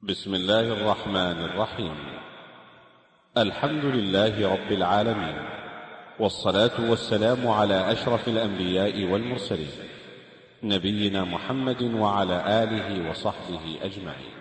بسم الله الرحمن الرحيم. الحمد لله رب العالمين، والصلاة والسلام على أشرف الأنبياء والمرسلين، نبينا محمد وعلى آله وصحبه أجمعين.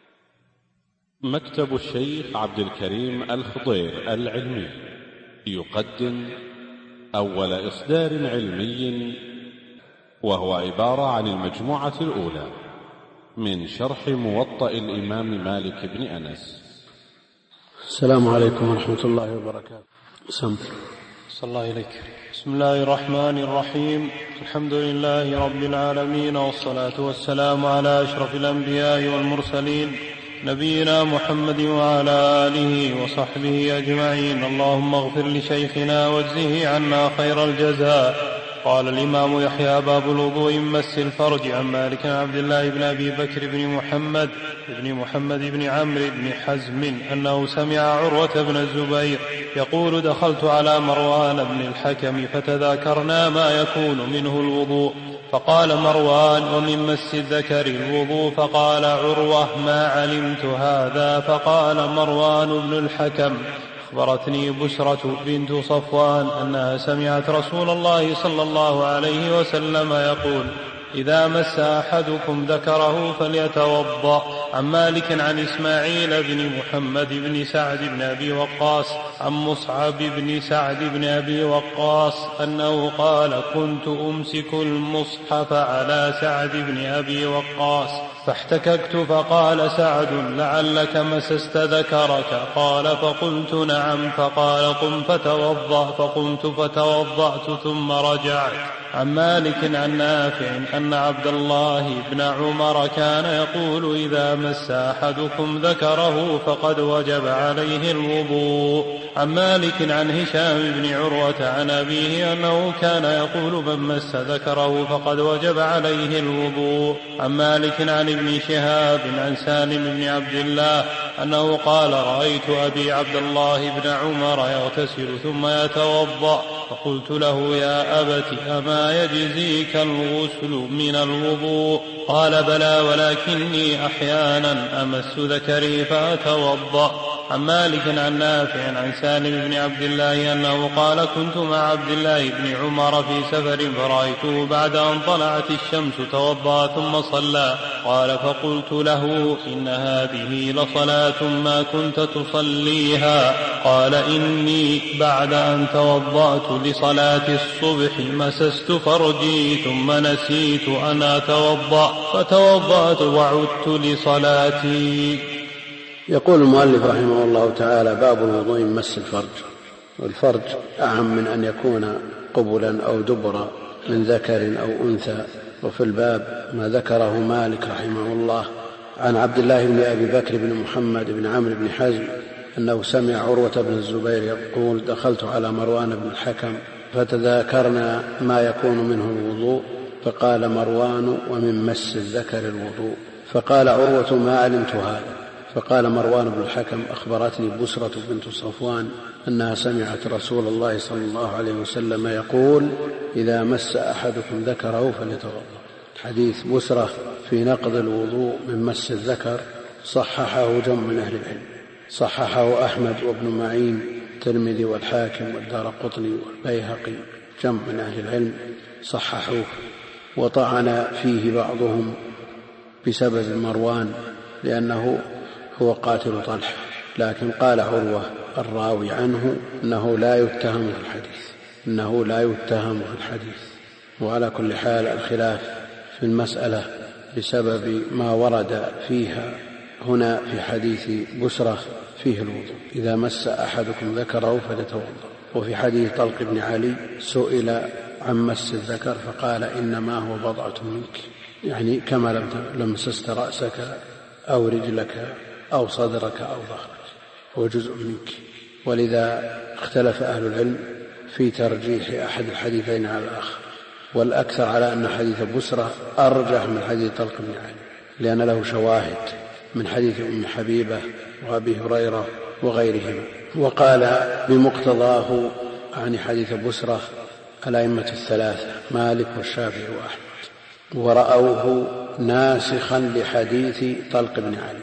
مكتب الشيخ عبد الكريم الخضير العلمي يقدم أول إصدار علمي، وهو عبارة عن المجموعة الأولى من شرح موطأ الإمام مالك بن أنس. السلام عليكم ورحمة الله وبركاته. صلى الله إليك. بسم الله الرحمن الرحيم. الحمد لله رب العالمين، والصلاة والسلام على أشرف الأنبياء والمرسلين، نبينا محمد وعلى آله وصحبه أجمعين. اللهم اغفر لشيخنا واجزه عنا خير الجزاء. قال الإمام يحيى: باب الوضوء من مس الفرج. عن مالك عبد الله بن أبي بكر بن محمد بن عمرو بن حزم أنه سمع عروة بن الزبير يقول: دخلت على مروان بن الحكم فتذاكرنا ما يكون منه الوضوء، فقال مروان: ومن مس الذكر الوضوء؟ فقال عروة: ما علمت هذا. فقال مروان بن الحكم: أخبرتني بشرة بنت صفوان أنها سمعت رسول الله صلى الله عليه وسلم يقول: إذا مس أحدكم ذكره فليتوضأ. عن مالك عن إسماعيل بن محمد بن سعد بن أبي وقاص عن مصعب بن سعد بن أبي وقاص أنه قال: كنت أمسك المصحف على سعد بن أبي وقاص فاحتككت، فقال سعد: لعلك مسست ذكرك؟ قال: فقلت: نعم. فقال: قم فتوضأ. فقمت فتوضأت ثم رجعت. عن مالك عن نافع أن عبد الله بن عمر كان يقول: إذا مس أحدكم ذكره فقد وجب عليه الوضوء. عن مالك عن هشام بن عروة عن أبيه أنه كان يقول: من مس ذكره فقد وجب عليه الوضوء. عن مالك عن ابن شهاب عن سالم بن عبد الله أنه قال: رأيت أبي عبد الله بن عمر يغتسل ثم يتوضأ، فقلت له: يا أبت، أما يجزيك الغسل من الوضوء؟ قال: بلى، ولكني أحيانا أمس ذكري فأتوضأ. عن مالك عن نافع عن سالم بن عبد الله أنه قال: كنت مع عبد الله بن عمر في سفر فرأيته بعد أن طلعت الشمس توضأ ثم صلى. قال: فقلت له: إن هذه لصلاة ما كنت تصليها. قال: إني بعد أن توضأت لصلاة الصبح مسست فرجي ثم نسيت أن أتوضأ فتوضأت وعدت لصلاتي. يقول المؤلف رحمه الله تعالى: باب الوضوء من مس الفرج. والفرج أعم من أن يكون قبلا أو دبرا من ذكر أو أنثى. وفي الباب ما ذكره مالك رحمه الله عن عبد الله بن أبي بكر بن محمد بن عمرو بن حزم أنه سمع عروة بن الزبير يقول: دخلت على مروان بن الحكم فتذاكرنا ما يكون منه الوضوء، فقال مروان: ومن مس الذكر الوضوء؟ فقال عروة: ما علمت هذا. فقال مروان بن الحكم: أخبرتني بشرة بنت صفوان أنها سمعت رسول الله صلى الله عليه وسلم يقول: إذا مس أحدكم ذكره فليتوضأ. حديث بشرة في نقض الوضوء من مس الذكر صححه جمع من أهل العلم، صححه أحمد وابن معين الترمذي والحاكم والدارقطني والبيهقي، جمع من أهل العلم صححوه. وطعن فيه بعضهم بسبب مروان لأنه هو قاتل طلحة، لكن قال عروة الراوي عنه إنه لا يتهم في الحديث. وعلى كل حال الخلاف في المسألة بسبب ما ورد فيها هنا في حديث بشرة فيه الوضوء: إذا مس أحدكم ذكره فليتوضأ. وفي حديث طلق بن علي سئل عن مس الذكر فقال: إنما هو بضعة منك، يعني كما لم مسست رأسك أو رجلك أو صدرك أو ظهرك، هو جزء منك. ولذا اختلف أهل العلم في ترجيح أحد الحديثين على الآخر، والأكثر على أن حديث بشرة أرجح من حديث طلق بن علي، لأن له شواهد من حديث أم حبيبة وأبي هريرة وغيرهما. وقال بمقتضاه عن حديث بشرة الأئمة الثلاثة مالك والشافعي وأحمد، ورأوه ناسخا لحديث طلق بن علي،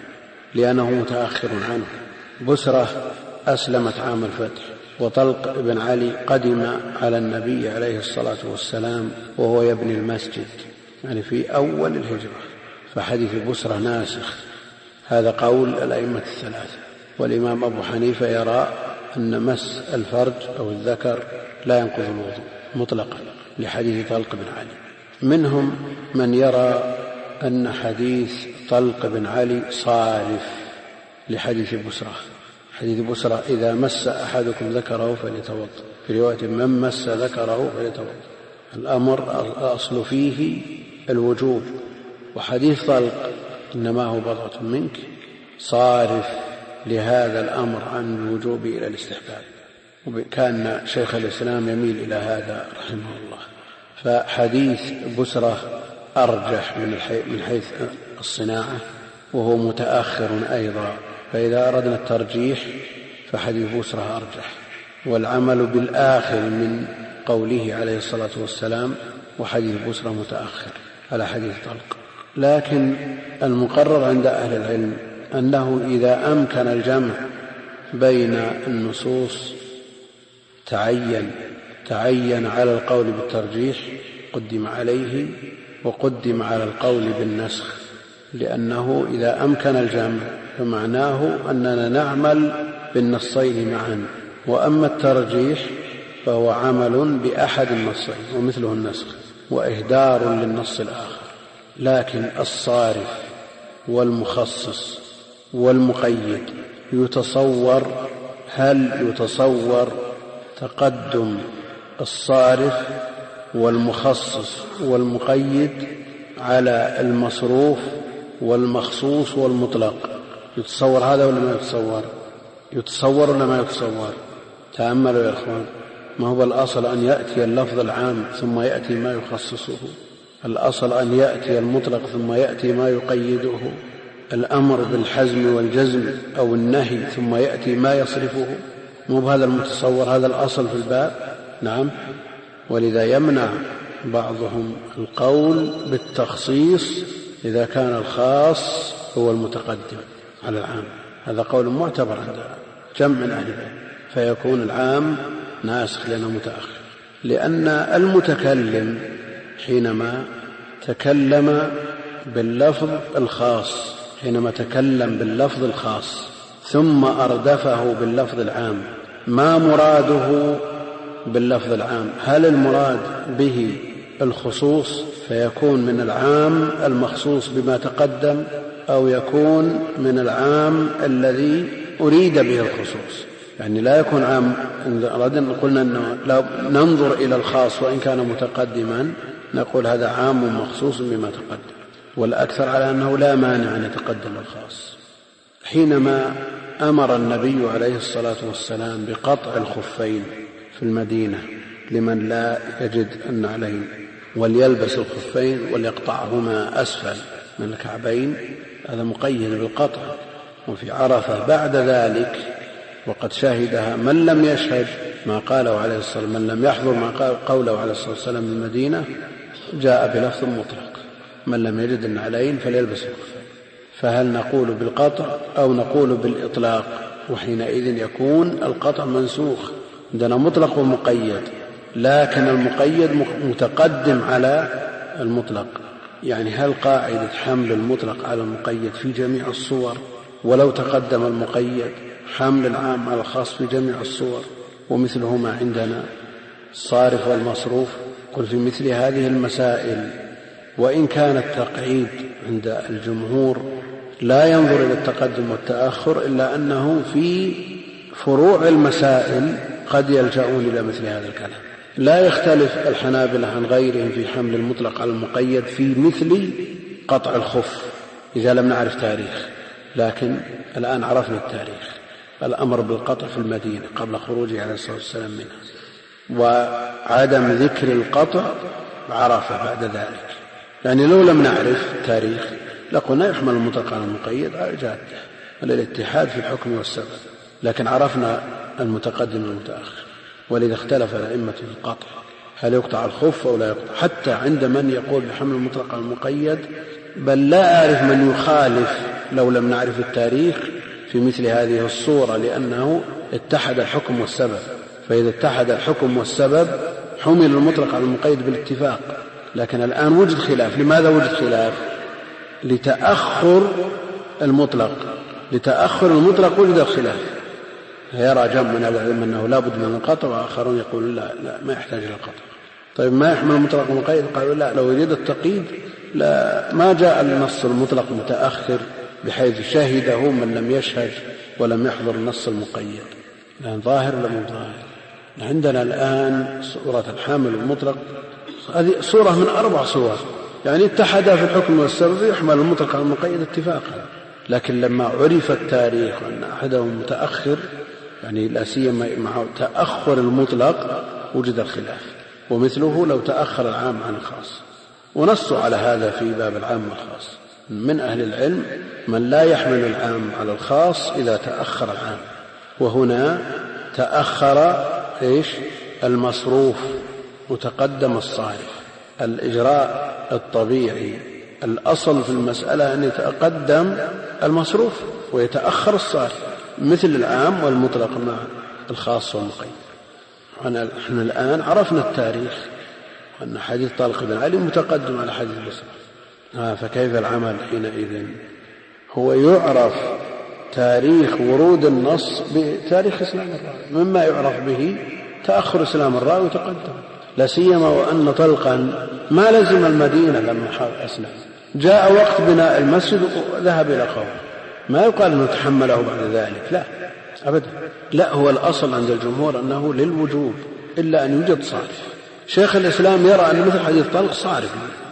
لأنه متأخر عنه. بسرة أسلمت عام الفتح، وطلق بن علي قدم على النبي عليه الصلاة والسلام وهو يبني المسجد، يعني في أول الهجرة، فحديث بسرة ناسخ. هذا قول الأئمة الثلاثة. والإمام أبو حنيفة يرى أن مس الفرج أو الذكر لا ينقض الوضوء مطلقا لحديث طلق بن علي. منهم من يرى أن حديث طلق بن علي صارف لحديث بسرة. حديث بسرة إذا مس أحدكم ذكره فليتوضأ، في رواية من مس ذكره فليتوضأ. الأمر الأصل فيه الوجوب، وحديث طلق إنما هو بضعة منك صارف لهذا الأمر عن الوجوب إلى الاستحباب. وكان شيخ الإسلام يميل إلى هذا رحمه الله. فحديث بسرة أرجح من حيث الصناعة، وهو متأخر أيضا، فإذا أردنا الترجيح فحديث بسرة أرجح، والعمل بالآخر من قوله عليه الصلاة والسلام، وحديث بسرة متأخر على حديث طلق. لكن المقرر عند أهل العلم أنه إذا أمكن الجمع بين النصوص تعين على القول بالترجيح قدم عليه، وقدم على القول بالنسخ، لأنه إذا أمكن الجمع فمعناه أننا نعمل بالنصين معا. وأما الترجيح فهو عمل بأحد النصين ومثله النسخ، وإهدار للنص الآخر. لكن الصارف والمخصص والمقيد هل يتصور تقدم الصارف والمخصص والمقيد على المصروف والمخصوص والمطلق؟ يتصور هذا ولا ما يتصور؟ يتصور ولا ما يتصور؟ تأملوا يا أخوان، ما هو الأصل أن يأتي اللفظ العام ثم يأتي ما يخصصه؟ الأصل أن يأتي المطلق ثم يأتي ما يقيده؟ الأمر بالحزم والجزم أو النهي ثم يأتي ما يصرفه؟ مو بهذا المتصور، هذا الأصل في الباب. نعم. ولذا يمنع بعضهم القول بالتخصيص إذا كان الخاص هو المتقدم على العام. هذا قول معتبر عند جمع من أهل العلم، فيكون العام ناسخ لأنه متأخر. لأن المتكلم حينما تكلم باللفظ الخاص، حينما تكلم باللفظ الخاص ثم أردفه باللفظ العام، ما مراده باللفظ العام؟ هل المراد به الخصوص فيكون من العام المخصوص بما تقدم، أو يكون من العام الذي أريد به الخصوص؟ يعني لا يكون عام. قلنا أنه لا ننظر إلى الخاص وإن كان متقدما نقول هذا عام مخصوص بما تقدم، والأكثر على أنه لا مانع أن يتقدم الخاص. حينما أمر النبي عليه الصلاة والسلام بقطع الخفين في المدينة لمن لا يجد النعلين، وليلبس الخفين وليقطعهما أسفل من الكعبين، هذا مقيد بالقطع. وفي عرفة بعد ذلك وقد شهدها من لم يشهد ما قاله عليه الصلاة والسلام، من لم يحضر ما قوله عليه الصلاة والسلام من المدينة، جاء بلفظ مطلق: من لم يجد النعلين فليلبس الخفين. فهل نقول بالقطع أو نقول بالإطلاق؟ وحينئذ يكون القطع منسوخ. عندنا مطلق ومقيد، لكن المقيد متقدم على المطلق. يعني هل قاعدة حمل المطلق على المقيد في جميع الصور، ولو تقدم المقيد حمل العام على الخاص في جميع الصور؟ ومثلهما عندنا الصارف والمصروف. قل في مثل هذه المسائل وإن كان التقعيد عند الجمهور لا ينظر إلى التقدم والتأخر، إلا أنه في فروع المسائل قد يلجؤون إلى مثل هذا الكلام. لا يختلف الحنابلة عن غيرهم في حمل المطلق على المقيد في مثل قطع الخف إذا لم نعرف تاريخ، لكن الآن عرفنا التاريخ. الأمر بالقطع في المدينة قبل خروجه عليه الصلاة والسلام منها، وعدم ذكر القطع عرفه بعد ذلك. يعني لو لم نعرف تاريخ لقلنا يحمل المطلق على المقيد على جادة الاتحاد في الحكم والسبب، لكن عرفنا المتقدم والمتأخر. ولذا اختلف الأئمة في القطع، هل يقطع الخف أو لا يقطع؟ حتى عند من يقول بحمل المطلق على المقيد، بل لا أعرف من يخالف لو لم نعرف التاريخ في مثل هذه الصورة، لأنه اتحد الحكم والسبب، فإذا اتحد الحكم والسبب حمل المطلق على المقيد بالاتفاق. لكن الآن وجد خلاف. لماذا وجد خلاف؟ لتأخر المطلق وجد الخلاف. يرى جمع من العلم أنه لا بد من القطع، وآخرون يقولون لا ما يحتاج إلى القطع. طيب ما يحمل المطلق المقيد؟ قالوا لا، لو يريد التقييد لا، ما جاء النص المطلق متأخر بحيث شهده من لم يشهد ولم يحضر النص المقيد. لأن ظاهر لم ظاهر. عندنا الآن صورة الحامل المطلق، هذه صورة من 4 صور، يعني اتحدا في الحكم والسبب يحمل المطلق على المقيد اتفاقا. لكن لما عرف التاريخ أن أحدهم متأخر، يعني لا سيما مع تأخر المطلق، وجد الخلاف. ومثله لو تأخر العام عن الخاص، ونصوا على هذا في باب العام والخاص. من أهل العلم من لا يحمل العام على الخاص إذا تأخر العام، وهنا تأخر المصروف وتقدم الصارف. الإجراء الطبيعي الأصل في المسألة أن يتقدم المصروف ويتأخر الصارف، مثل العام والمطلق مع الخاص والمقيد. نحن الآن عرفنا التاريخ وأن حديث طلق بن علي متقدم على حديث بصرة، فكيف العمل حينئذ؟ هو يعرف تاريخ ورود النص بتاريخ إسلام الراوي، مما يعرف به تأخر إسلام الراوي وتقدم، لا سيما وأن طلقا ما لزم المدينة لما أسلم، جاء وقت بناء المسجد وذهب إلى قومه، ما يقال أنه تحمله بعد ذلك، لا أبدا. لا، هو الأصل عند الجمهور أنه للوجوب إلا أن يوجد صارف. شيخ الإسلام يرى أن مثل حديث طلق صارف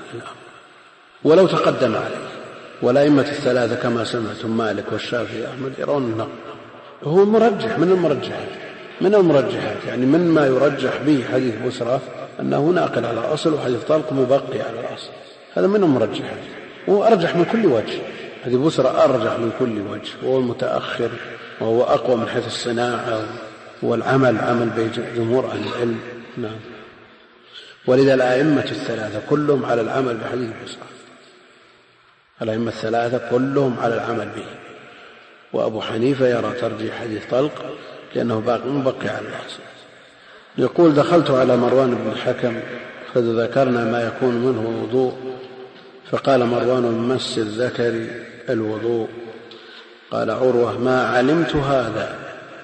ولو تقدم عليه، والأئمة الثلاثة كما سمعتم مالك والشافعي أحمد يرون النقل. هو مرجح من المرجحات، يعني مما يرجح به حديث بسرة أنه ناقل على الأصل، وحديث طلق مبقي على الأصل، هذا من المرجحات. هو أرجح من كل وجه، حديث بسرة أرجح من كل وجه، وهو المتأخر، وهو أقوى من حيث الصناعة والعمل، عمل بجمهور أهل العلم. نعم. ولذا الأئمة الثلاثة كلهم على العمل بحديث بسرة، الأئمة الثلاثة كلهم على العمل به. وأبو حنيفة يرى ترجيح حديث طلق لأنه مبقي على الأصل. يقول: دخلت على مروان بن الحكم فذكرنا ما يكون منه الوضوء، فقال مروان: من مس الذكر الوضوء. قال عروة: ما علمت هذا.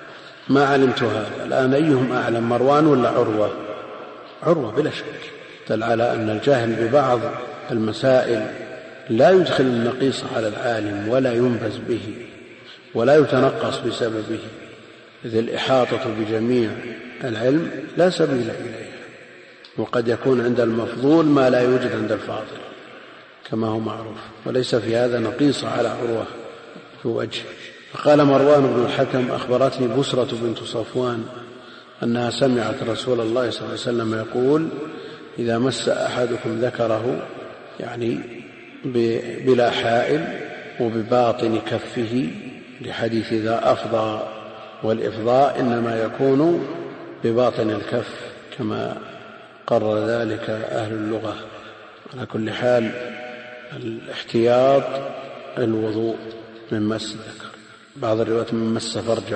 الآن أيهم أعلم، مروان ولا عروة؟ عروة بلا شك. دل على أن الجاهل ببعض المسائل لا يدخل النقيص على العالم ولا ينبذ به ولا يتنقص بسببه، إذ الإحاطة بجميع العلم لا سبيل إليها، وقد يكون عند المفضول ما لا يوجد عند الفاضل كما هو معروف، وليس في هذا نقيص على عروة في وجه. فقال مروان بن الحكم: أخبرتني بسرة بنت صفوان أنها سمعت رسول الله صلى الله عليه وسلم يقول: إذا مس أحدكم ذكره، يعني بلا حائل وبباطن كفه، لحديث إذا أفضى، والإفضاء إنما يكون بباطن الكف كما قرر ذلك أهل اللغة. على كل حال الاحتياط الوضوء من مس الذكر. بعض الروايات: من مس فرجه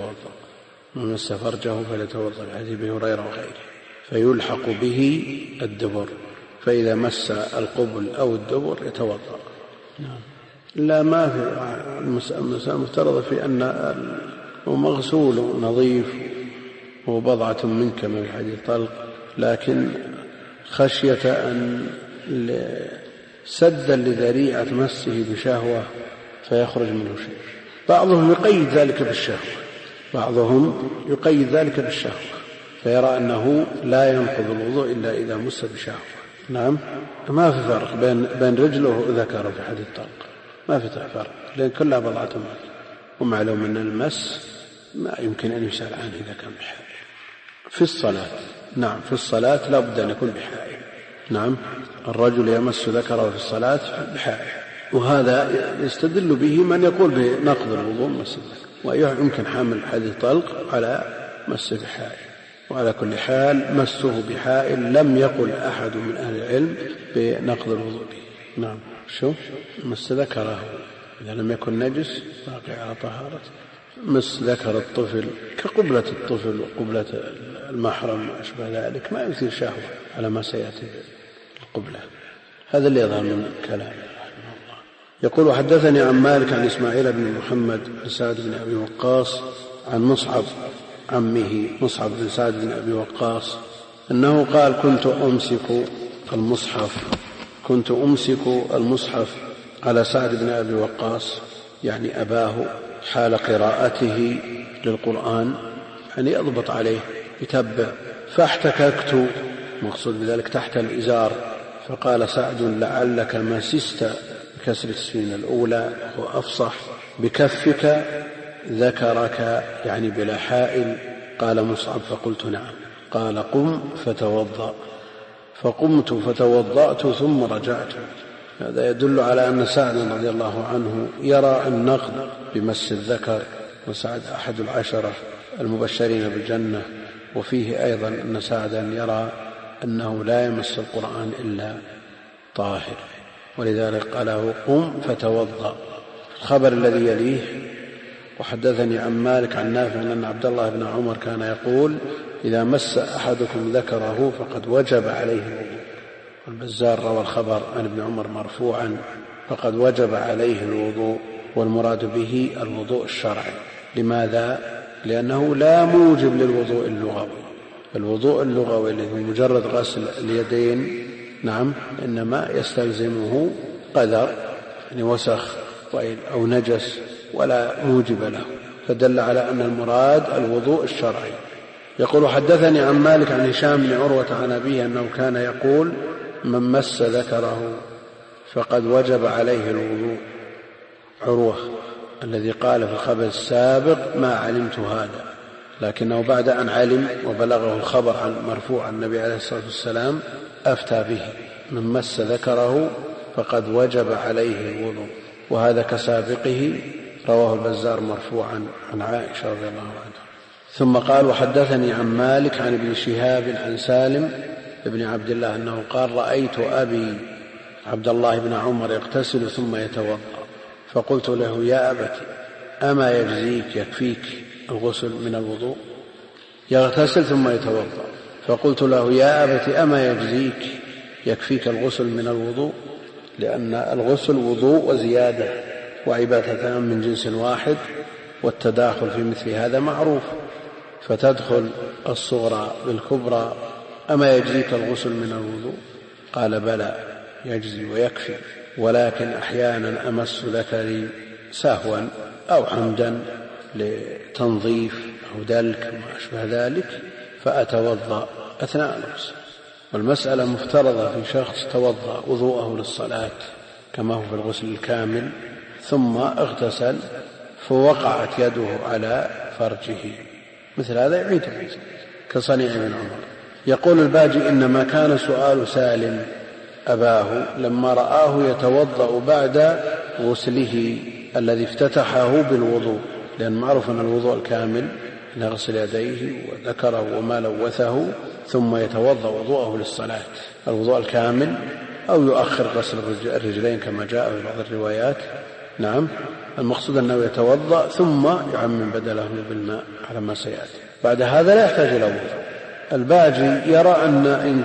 فليتوضأ، لحديث أبي هريرة وغيره، فيلحق به الدبر، فإذا مس القبل أو الدبر يتوضأ. لا، ما في المسألة مفترضة في أن مغسول نظيف وبضعة منك من حديث طلق، لكن خشية أن سدا لذريعة مسه بشهوة فيخرج منه شيء. بعضهم يقيد ذلك بالشهوة، فيرى أنه لا ينقض الوضوء إلا إذا مس بشهوة. نعم، ما في فرق بين رجله وذكره في حديث طلق، ما في فرق، لأن كلها بضعة منك. ومعلوم أن المس ما يمكن أن يسأل عنه إذا كان بحائل. في الصلاة، نعم، في الصلاة لا بد أن يكون بحائل. نعم، الرجل يمس ذكره في الصلاة بحائل، وهذا يستدل به من يقول بنقض الوضوء مس الذكر، ويمكن حمل حديث طلق على مس بحائل. وعلى كل حال مسه بحائل لم يقل أحد من أهل العلم بنقض الوضوء به. نعم، شو مس ذكره إذا لم يكن نجس باقي على طهارته. مس ذكر الطفل كقبلة الطفل وقبلة المحرم أشبه ذلك ما يثير شهوة على ما سيأتي القبلة. هذا اللي يظهر من كلامه رحمه الله. يقول حدثني عن مالك عن إسماعيل بن محمد بن سعد بن أبي وقاص عن مصعب عمه مصعب بن سعد بن أبي وقاص أنه قال كنت أمسك المصحف على سعد بن أبي وقاص يعني أباه حال قراءته للقرآن يعني يضبط عليه يتبع فاحتككت مقصود بذلك تحت الإزار فقال سعد لعلك مسست بكسر السين الأولى وأفصح بكفك ذكرك يعني بلا حائل. قال مصعب فقلت نعم. قال قم فتوضأ فقمت فتوضأت ثم رجعت. هذا يدل على أن سعد رضي الله عنه يرى النقض بمس الذكر وسعد أحد 10 المبشرين بالجنة. وفيه أيضا أن سعدا يرى أنه لا يمس القرآن إلا طاهر ولذلك قاله قم فتوضأ. الخبر الذي يليه وحدثني عن مالك عن نافع أن عبد الله بن عمر كان يقول إذا مس أحدكم ذكره فقد وجب عليه الوضوء. البزار روى الخبر عن ابن عمر مرفوعا فقد وجب عليه الوضوء والمراد به الوضوء الشرعي. لماذا؟ لأنه لا موجب للوضوء اللغوي. الوضوء اللغوي الذي مجرد غسل اليدين نعم إنما يستلزمه قدر يعني وسخ أو نجس ولا موجب له فدل على أن المراد الوضوء الشرعي. يقول حدثني عن مالك عن هشام بن عروة عن أبيه أنه كان يقول من مس ذكره فقد وجب عليه الوضوء. عروة الذي قال في الخبر السابق ما علمت هذا لكنه بعد أن علم وبلغه الخبر عن مرفوع عن النبي عليه الصلاة والسلام أفتى به من مس ذكره فقد وجب عليه الوضوء. وهذا كسابقه رواه البزار مرفوعا عن عائشة رضي الله عنها. ثم قال وحدثني عن مالك عن ابن شهاب عن سالم ابن عبد الله أنه قال رأيت أبي عبد الله بن عمر يغتسل ثم يتوضأ فقلت له يا أبت أما يجزيك يكفيك الغسل من الوضوء؟ يغتسل ثم يتوضأ. فقلت له يا أبت أما يجزيك يكفيك الغسل من الوضوء؟ لأن الغسل وضوء وزيادة وعبادتان من جنس واحد والتداخل في مثل هذا معروف فتدخل الصغرى بالكبرى. أما يجزيك الغسل من الوضوء؟ قال بلى يجزي ويكفي ولكن أحيانا أمس ذكري سهوا أو عمدا لتنظيف أو دلك وما أشبه ذلك فأتوضأ أثناء الغسل. والمسألة مفترضة في شخص توضأ وضوءه للصلاة كما هو في الغسل الكامل ثم اغتسل فوقعت يده على فرجه مثل هذا يعيد كصنيع ابن عمر. يقول الباجي إنما كان سؤال سالم أباه لما رآه يتوضأ بعد غسله الذي افتتحه بالوضوء لأن معروف أن الوضوء الكامل يغسل يديه وذكره وما لوثه ثم يتوضأ وضوءه للصلاة الوضوء الكامل أو يؤخر غسل الرجلين كما جاء في بعض الروايات. نعم المقصود أنه يتوضأ ثم يعمم بدله بالماء على ما سيأتي. بعد هذا لا يحتاج إلى وضوء. الباجي يرى أن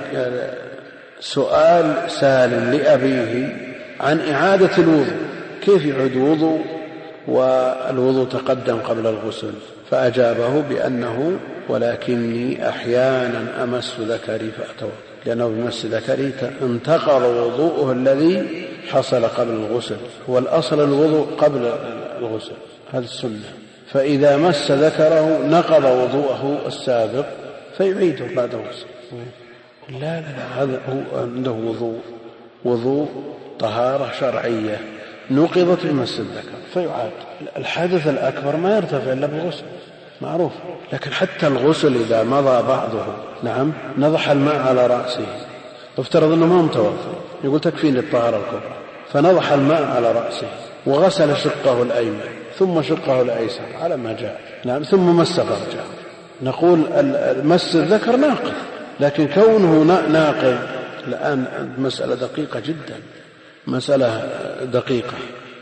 سؤال سالم لأبيه عن إعادة الوضوء كيف يعيد وضوء والوضوء تقدم قبل الغسل فأجابه بأنه ولكني أحيانا أمس ذكري فأتوضأ لأنه بمس ذكري انتقض وضوءه الذي حصل قبل الغسل والأصل الوضوء قبل الغسل هذا السنة. فإذا مس ذكره نقض وضوءه السابق فيعيده بعد الغسل. لا هذا هو عنده وضوء طهارة شرعية نقضت بمس الذكر فيعاد. الحدث الأكبر ما يرتفع إلا بالغسل معروف لكن حتى الغسل إذا مضى بعضه نعم نضح الماء على رأسه افترض أنه ما متوضئ يقول تكفيني الطهارة الكبرى فنضح الماء على رأسه وغسل شقه الأيمن ثم شقه الأيسر على ما جاء نعم ثم مس فرجه نقول مس الذكر ناقض لكن كونه ناقض الآن مسألة دقيقة جدا مسألة دقيقة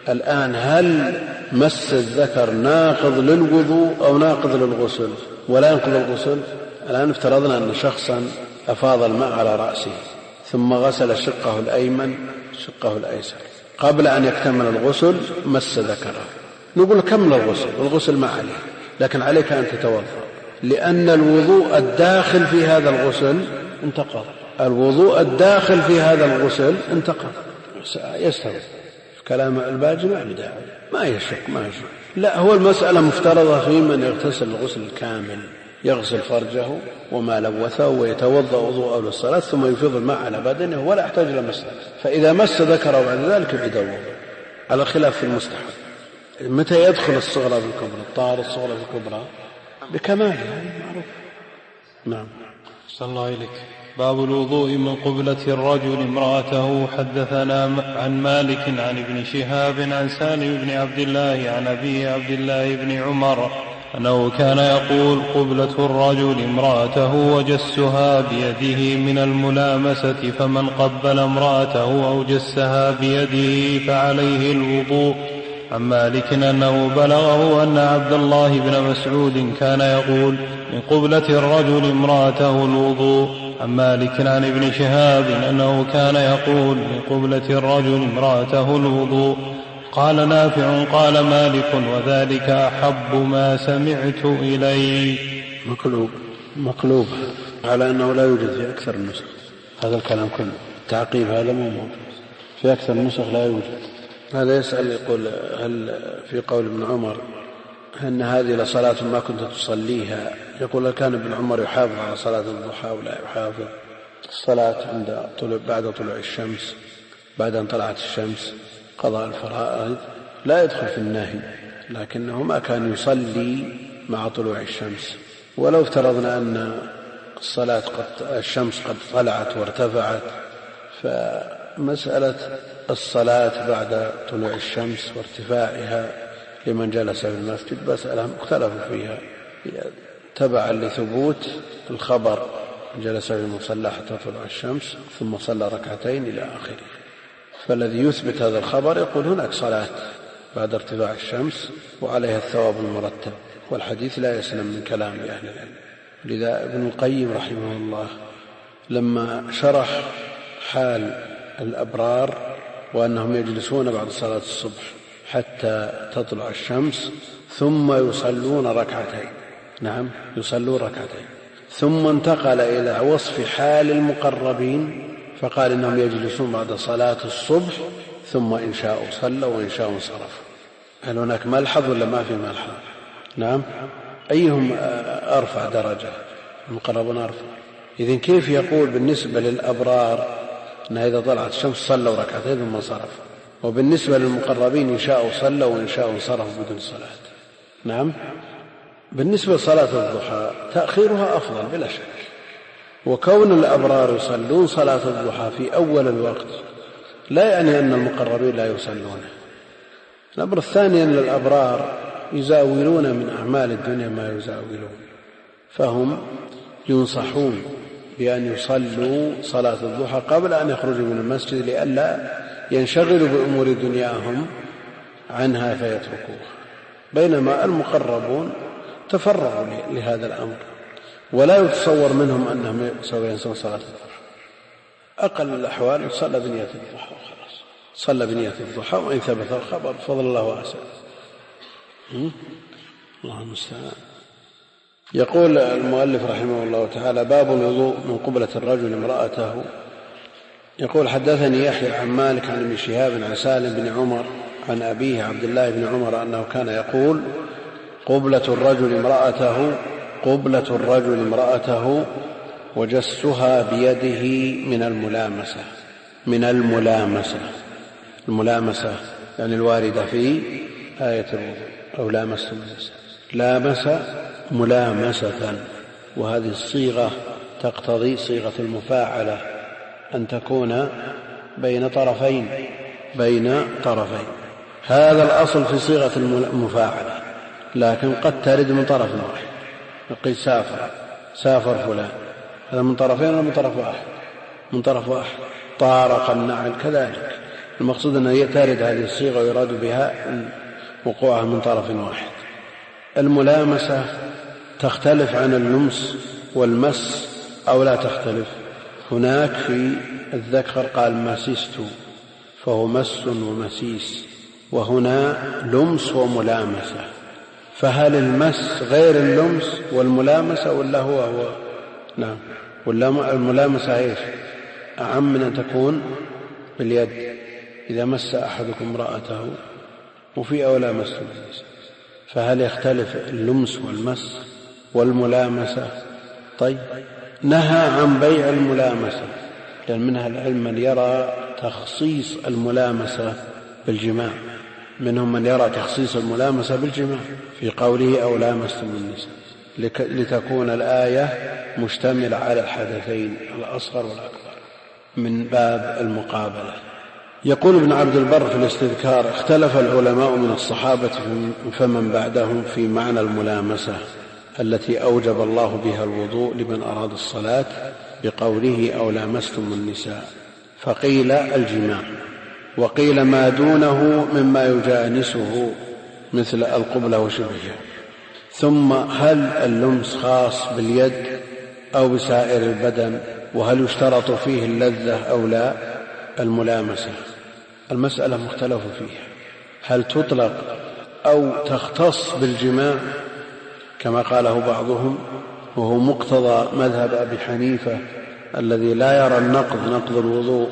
الآن هل مس الذكر ناقض للوضوء أو ناقض للغسل؟ ولا ينقض الغسل. الآن افترضنا أن شخصا أفاض الماء على رأسه ثم غسل شقه الأيمن شقه الأيسر، قبل أن يكتمل الغسل مس ذكره، نقول كمل الغسل ما عليه، لكن عليك أن تتوضأ، لأن الوضوء الداخل في هذا الغسل انتقض. الوضوء الداخل في هذا الغسل انتقض. يستوي كلام الباجي ما يشك لا، هو المسألة مفترضة في من يغتسل الغسل الكامل، يغسل فرجه وما لوثه ويتوضأ وضوءه للصلاة ثم يفيض الماء على بدنه ولا يحتاج إلى مسح. فإذا مس ذكره بعد ذلك يعيد الوضوء، على خلاف في المستحب. متى يدخل الصغرى في الكبرى؟ الطهارة الصغرى في الكبرى بكمالها معروف. نعم. صلى الله إليك. باب الوضوء من قبلة الرجل امرأته. حدثنا عن مالك عن ابن شهاب عن سالم بن عبد الله عن أبيه عبد الله بن عمر أنه كان يقول: قبلة الرجل امرأته وجسها بيده من الملامسة، فمن قبل امرأته أو جسها بيده فعليه الوضوء. عن مالك أنه بلغه أن عبد الله بن مسعود كان يقول: من قبلة الرجل امرأته الوضوء. عن مالك عن ابن شهاب أنه كان يقول: من قبلة الرجل امرأته الوضوء. قال نافع: قال مالك: وذلك أحب ما سمعت إليه. مقلوب على أنه لا يوجد في أكثر النسخ. هذا الكلام كله تعقيب، هذا مو موجود في أكثر النسخ، لا يوجد. هذا يسأل يقول: هل في قول ابن عمر أن هذه لصلاة ما كنت تصليها؟ يقول: كان ابن عمر يحافظ على صلاة الضحى ولا يحافظ الصلاة بعد طلوع الشمس، بعد أن طلعت الشمس. قضاء الفرائض لا يدخل في النهي، لكنه ما كان يصلي مع طلوع الشمس. ولو افترضنا أن الشمس قد طلعت وارتفعت، فمسألة الصلاة بعد طلوع الشمس وارتفاعها لمن جلس في المسجد مسألة مختلف فيها تبعا لثبوت الخبر: جلس في المصلى حتى طلوع الشمس ثم صلى ركعتين إلى آخره. فالذي يثبت هذا الخبر يقول: هناك صلاة بعد ارتفاع الشمس وعليها الثواب المرتب، والحديث لا يسلم من كلام أهل العلم. لذا ابن القيم رحمه الله لما شرح حال الأبرار وأنهم يجلسون بعد صلاة الصبح حتى تطلع الشمس ثم يصلون ركعتين، نعم يصلون ركعتين، ثم انتقل إلى وصف حال المقربين فقال: إنهم يجلسون بعد صلاة الصبح ثم إن شاءوا صلوا وإن شاءوا انصرفوا. هل هناك ملحظ ولا ما في ملحظ؟ نعم. أيهم أرفع درجة؟ المقربون أرفع. إذن كيف يقول بالنسبة للأبرار أن إذا طلعت الشمس صلوا ركعتين ثم انصرفوا، وبالنسبة للمقربين إن شاءوا صلوا وإن شاءوا انصرفوا بدون صلاة؟ نعم. بالنسبة لصلاة الضحى تأخيرها أفضل بلا شك، وكون الأبرار يصلون صلاة الضحى في أول الوقت لا يعني أن المقربين لا يصلونه. الأمر الثاني أن الأبرار يزاولون من أعمال الدنيا ما يزاولون، فهم ينصحون بأن يصلوا صلاة الضحى قبل أن يخرجوا من المسجد لئلا ينشغلوا بأمور دنياهم عنها فيتركوها، بينما المقربون تفرغوا لهذا الأمر ولا يتصور منهم أنهم سوف ينسون صلاة الضحى. أقل الأحوال صلى بنية الضحى وخلاص، صلى بنية الضحى، وإن ثبت الخبر فضل الله واسع. الله المستعان. يقول المؤلف رحمه الله تعالى: باب الوضوء من قبلة الرجل امرأته. يقول: حدثني يحيى عن مالك عن ابن شهاب عن سالم بن عمر عن أبيه عبد الله بن عمر أنه كان يقول: قبلة الرجل امرأته وجسها بيده من الملامسة يعني الواردة في آية الوضوء: أو لامستم النساء، لامس ملامسة، وهذه الصيغة تقتضي صيغة المفاعلة أن تكون بين طرفين. هذا الأصل في صيغة المفاعلة، لكن قد ترد من طرف واحد. نقول سافر فلان، هذا من طرفين ولا من طرف واحد؟ من طرف واحد. طارق النعل كذلك، المقصود أن ترد هذه الصيغة ويراد بها وقوعها من طرف واحد. الملامسة تختلف عن اللمس والمس أو لا تختلف؟ هناك في الذكر قال مسست فهو مس ومسيس، وهنا لمس وملامسة، فهل المس غير اللمس والملامسة ولا هو؟ نعم. والملامسة ايش؟ أعم من أن تكون باليد. إذا مس أحدكم امرأته وفي أولى مس النساء، فهل يختلف اللمس والمس والملامسة؟ طيب، نهى عن بيع الملامسة، لأن منها العلم من يرى تخصيص الملامسة بالجماع، منهم من يرى تخصيص الملامسة بالجماع في قوله أو لامستم النساء، لتكون الآية مشتملة على الحدثين الأصغر والأكبر من باب المقابلة. يقول ابن عبد البر في الاستذكار: اختلف العلماء من الصحابة فمن بعدهم في معنى الملامسة التي أوجب الله بها الوضوء لمن أراد الصلاة بقوله أو لامستم النساء، فقيل الجماع، وقيل ما دونه مما يجانسه مثل القبلة وشبهها. ثم هل اللمس خاص باليد أو بسائر البدن؟ وهل يشترط فيه اللذة أو لا؟ الملامسة المسألة مختلف فيها، هل تطلق أو تختص بالجماع كما قاله بعضهم، وهو مقتضى مذهب أبي حنيفة الذي لا يرى نقض الوضوء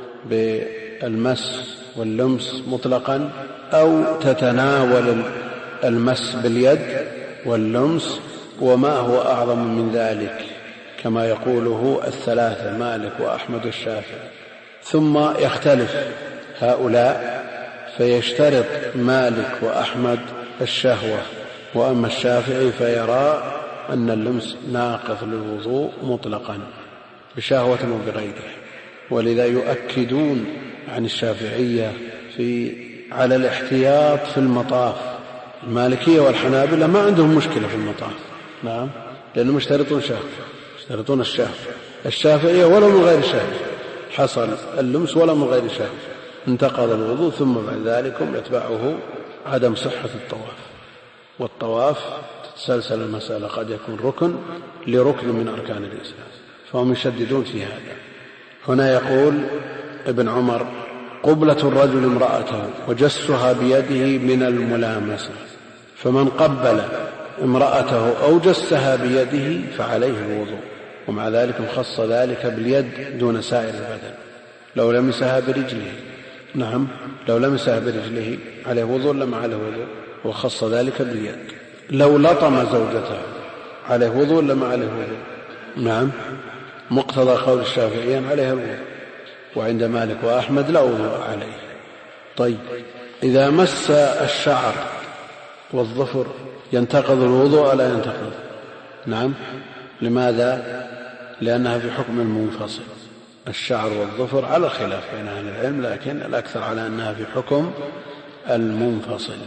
بالمس واللمس مطلقا، أو تتناول المس باليد واللمس وما هو أعظم من ذلك كما يقوله الثلاثة مالك وأحمد الشافعي. ثم يختلف هؤلاء فيشترط مالك وأحمد الشهوة، وأما الشافعي فيرى أن اللمس ناقض للوضوء مطلقا بشهوة وبغيره، ولذا يؤكدون عن الشافعية على الاحتياط في المطاف. المالكية والحنابلة ما عندهم مشكلة في المطاف، نعم، لأنهم يشترطون الشهوة. الشافعية ولو من غير شهوة حصل اللمس ولا من غير شهوة انتقض الوضوء، ثم بعد ذلك يتبعه عدم صحة الطواف، والطواف تتسلسل المسألة، قد يكون ركن لركن من أركان الإسلام، فهم يشددون في هذا. هنا يقول ابن عمر: قبلة الرجل امرأته وجسها بيده من الملامسة، فمن قبل امرأته أو جسها بيده فعليه الوضوء، ومع ذلك خص ذلك باليد دون سائر البدن. لو لمسها برجله، نعم، لو لمسها برجله عليه وضوء لما عليه وضوء، وخص ذلك باليد. لو لطم زوجته عليه وضوء لما عليه وضوء، نعم، مقتضى قول الشافعيين عليه الوضوء، وعند مالك وأحمد لا وضوء عليه. طيب، إذا مس الشعر والظفر ينتقض الوضوء ألا ينتقض؟ نعم. لماذا؟ لأنها في حكم المنفصل. الشعر والظفر على خلاف بين أهل العلم، لكن الأكثر على أنها في حكم المنفصل،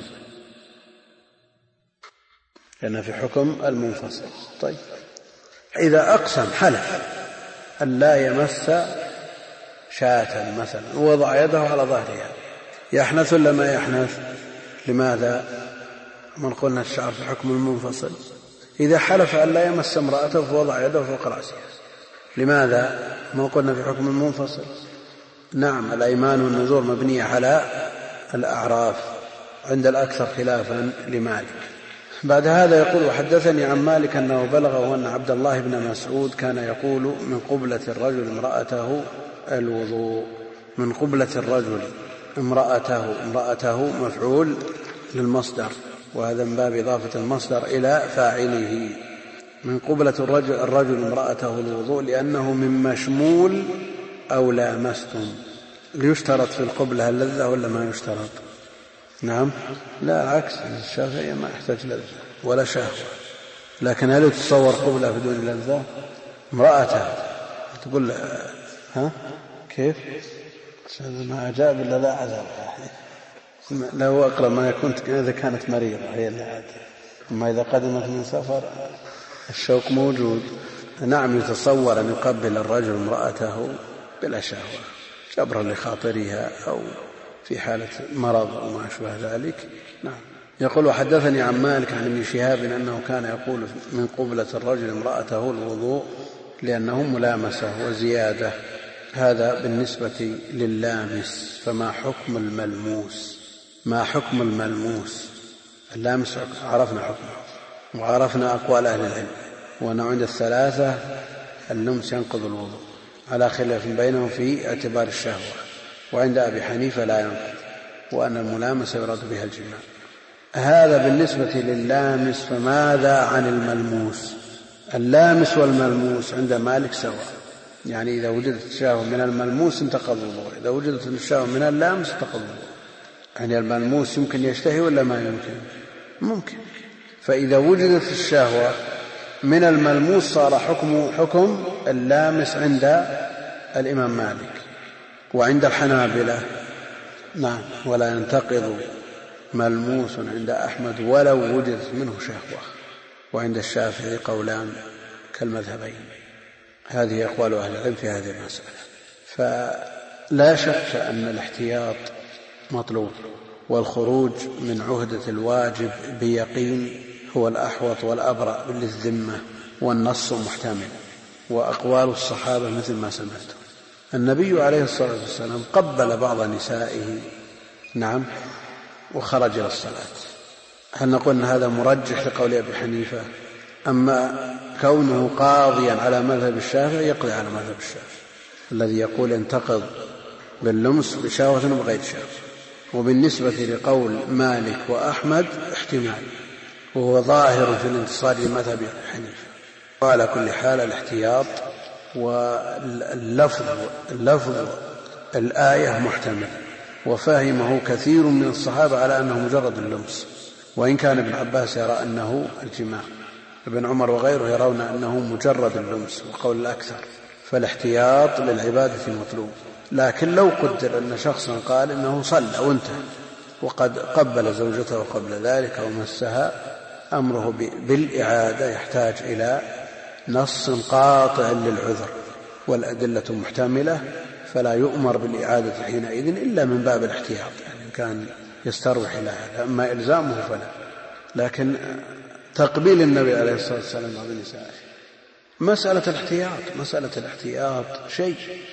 لأنها في حكم المنفصل. طيب، إذا أقسم حلف أن لا يمس شاة مثلا ووضع يده على ظهرها، يحنث ولا ما يحنث؟ لماذا؟ من قلنا الشعر في حكم المنفصل. إذا حلف أن لا يمس امرأته فوضع يده فوق رأسها، لماذا؟ من قلنا في حكم المنفصل. نعم، الأيمان والنذور مبنية على الأعراف، عند الأكثر خلافا لمالك. بعد هذا يقول: وحدثني عن مالك أنه بلغه أن عبد الله بن مسعود كان يقول: من قبلة الرجل امرأته الوضوء. من قبلة الرجل امرأته مفعول للمصدر، وهذا من باب إضافة المصدر إلى فاعله. من قبلة الرجل امرأته الوضوء لأنه من مشمول أو لامستم. ليشترط في القبلة اللذة ولا ما يشترط؟ نعم، لا، عكس الشافعية ما يحتاج لذة ولا شهوة، لكن هل تتصور قبلة بدون لذة؟ امرأته تقول ها كيف؟ ما أجاب إلا لا عذاب، له أقرب ما يكون إذا كانت مريضة هي اللي عاد، أما إذا قدمت من سفر الشوق موجود. نعم، يتصور أن يقبل الرجل امرأته بلا شهوة جبرا لخاطرها أو في حالة مرض أو ما أشبه ذلك. نعم. يقول وحدثني عن مالك عن ابن شهاب أنه كان يقول من قبلة الرجل امرأته الوضوء لأنه ملامسة وزيادة. هذا بالنسبة لللامس. فما حكم الملموس؟ ما حكم الملموس؟ اللامس عرفنا حكمه وعرفنا أقوال أهل العلم، وأنه عند الثلاثة اللمس ينقض الوضوء على خلاف بينهم في اعتبار الشهوة، وعند أبي حنيفة لا ينقض، وأن الملامسة يراد بها الجماع. هذا بالنسبة لللامس. فماذا عن الملموس؟ اللامس والملموس عند مالك سواء، يعني إذا وجدت الشهوة من الملموس انتقض الوضوء، إذا وجدت الشهوة من اللامس انتقض الوضوء. يعني الملموس يمكن يشتهي ولا ما يمكن؟ ممكن. فإذا وجدت الشهوة من الملموس صار حكم اللامس عند الإمام مالك، وعند الحنابلة نعم ولا ينتقض ملموس عند أحمد ولو وجدت منه شهوة، وعند الشافعي قولان كالمذهبين. هذه أقوال أهل العلم في هذه المسألة. فلا شك أن الاحتياط مطلوب، والخروج من عهدة الواجب بيقين هو الأحوط والأبرأ للذمة، والنص محتمل، وأقوال الصحابة مثل ما سمعتم. النبي عليه الصلاة والسلام قبل بعض نسائه نعم وخرج إلى الصلاة. هل نقول أن هذا مرجح لقول أبي حنيفة؟ أما كونه قاضيا على مذهب الشافعي يقضي على مذهب الشافعي الذي يقول انتقض باللمس بشهوة وبغير شهوة. وبالنسبة لقول مالك وأحمد احتمال، وهو ظاهر في الانتصار لمذهب أبي حنيفة. وعلى كل حال الاحتياط واللفظ الآية محتمل، وفهمه كثير من الصحابة على أنه مجرد اللمس، وإن كان ابن عباس يرى أنه الجماع، ابن عمر وغيره يرون أنه مجرد اللمس وقول الأكثر. فالاحتياط للعبادة مطلوب. لكن لو قدر أن شخصا قال إنه صلى وانتهى وقد قبل زوجته قبل ذلك أو مسها، أمره بالإعادة يحتاج إلى نص قاطع للعذر، والأدلة محتملة، فلا يؤمر بالإعادة حينئذ إلا من باب الاحتياط، يعني إن كان يستروح إلى هذا. أما إلزامه فلا. لكن تقبيل النبي عليه الصلاة والسلام بعض نسائه مسألة الاحتياط شيء،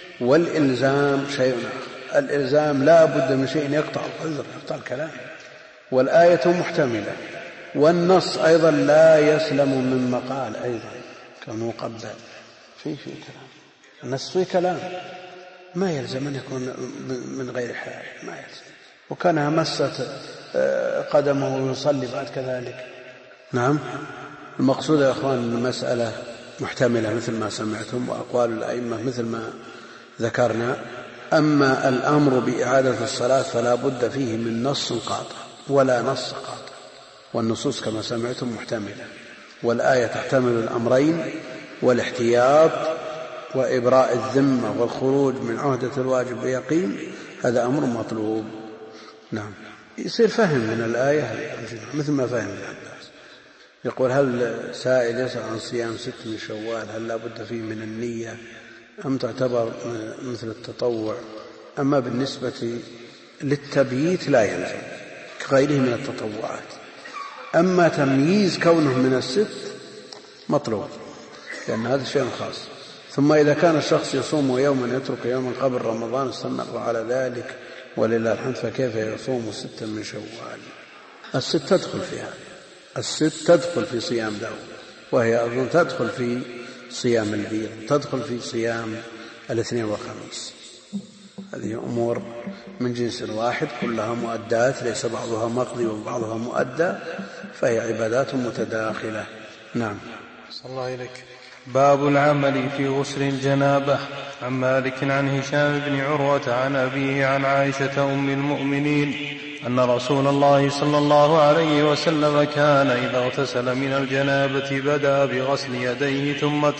والإلزام شيء آخر. الإلزام لا بد من شيء يقطع العذر، يقطع الكلام، والآية محتملة، والنص أيضا لا يسلم من مقال أيضا كانوا قبل في كلام. النص فيه كلام ما يلزم أن يكون من غير حال، ما يلزم. وكانها مست قدمه ويصلي بعد كذلك. نعم. المقصود يا أخوان المسألة محتملة مثل ما سمعتم، وأقوال الأئمة مثل ما ذكرنا. أما الأمر بإعادة الصلاة فلا بد فيه من نص قاطع ولا نص قاطع، والنصوص كما سمعتم محتملة، والآية تحتمل الأمرين، والاحتياط وإبراء الذمة والخروج من عهدة الواجب بيقين هذا أمر مطلوب. نعم. يصير فهم من الآية مثل ما فهم ابن عباس. يقول هل سائل يسأل عن صيام 6 من شوال هل لا بد فيه من النية أم تعتبر مثل التطوع؟ أما بالنسبة للتبييت لا يلزم كغيره من التطوعات. أما تمييز كونه من 6 مطلوب، لأن هذا شيء خاص. ثم إذا كان الشخص يصوم يوما يترك يوما قبل رمضان استمر على ذلك ولله الحمد، فكيف يصوم 6 من شوال؟ 6 تدخل فيها، 6 تدخل في صيام داود، وهي أظن تدخل في صيام البيض، تدخل في صيام الاثنين والخميس. هذه أمور من جنس واحد كلها مؤدات، ليس بعضها مقضي وبعضها مؤدى، فهي عبادات متداخلة. نعم. صلى الله إليك. باب العمل في غسل الجنابة. عن مالك عن هشام بن عروة عن أبيه عن عائشة أم المؤمنين أن رسول الله صلى الله عليه وسلم كان إذا اغتسل من الجنابة بدأ بغسل يديه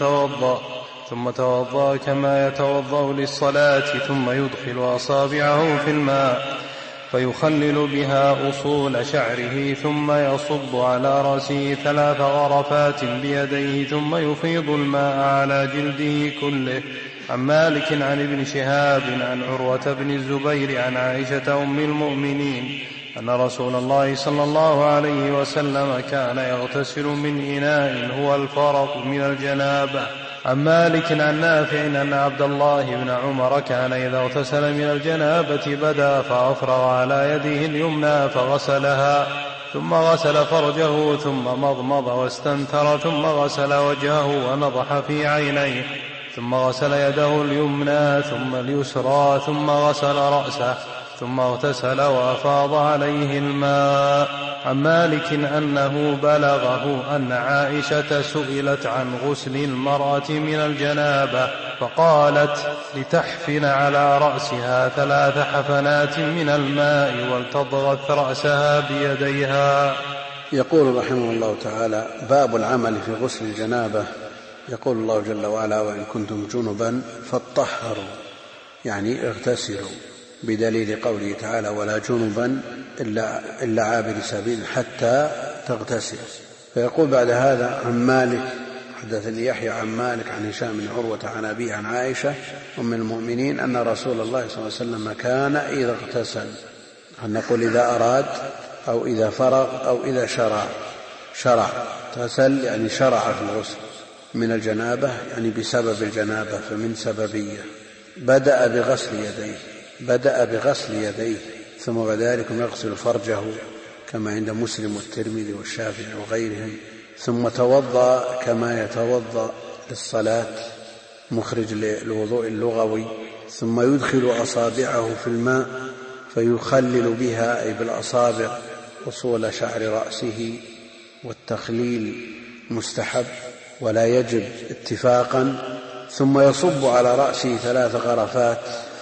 ثم توضأ كما يتوضأ للصلاة، ثم يدخل أصابعه في الماء فيخلل بها أصول شعره، ثم يصب على رأسه 3 غرفات بيديه، ثم يفيض الماء على جلده كله، عن مالك عن ابن شهاب عن عروة بن الزبير عن عائشة أم المؤمنين أن رسول الله صلى الله عليه وسلم كان يغتسل من إناء هو الفرق من الجنابة. عن مالك عن نافع أن عبد الله بن عمر كان إذا اغتسل من الجنابة بدأ فأفرغ على يده اليمنى فغسلها، ثم غسل فرجه، ثم مضمض واستنثر، ثم غسل وجهه ونضح في عينيه، ثم غسل يده اليمنى ثم اليسرى، ثم غسل رأسه، ثم اغتسل وأفاض عليه الماء. عن مالك أنه بلغه أن عائشة سئلت عن غسل المرأة من الجنابة فقالت لتحفن على رأسها 3 حفنات من الماء ولتضغط رأسها بيديها. يقول رحمه الله تعالى: باب العمل في غسل الجنابة. يقول الله جل وعلا: وإن كنتم جنبا فاطهروا، يعني اغتسلوا، بدليل قوله تعالى: ولا جنبا إلا عابر سبيل حتى تغتسل. فيقول بعد هذا: عن مالك حدثني يحيى عن مالك عن هشام بن عروة عن أبيه عن عائشة أم المؤمنين أن رسول الله صلى الله عليه وسلم كان إذا اغتسل، هل نقول إذا أراد أو إذا فرغ أو إذا شرع اغتسل يعني شرع في الغسل من الجنابة، يعني بسبب الجنابة، فمن سببية. بدأ بغسل يديه ثم بعد ذلك يغسل فرجه كما عند مسلم والترمذي والشافعي وغيرهم، ثم توضأ كما يتوضأ للصلاة مخرج للوضوء اللغوي، ثم يدخل أصابعه في الماء فيخلل بها أي بالأصابع أصول شعر رأسه، والتخليل مستحب ولا يجب اتفاقا، ثم يصب على رأسه 3 غرفات،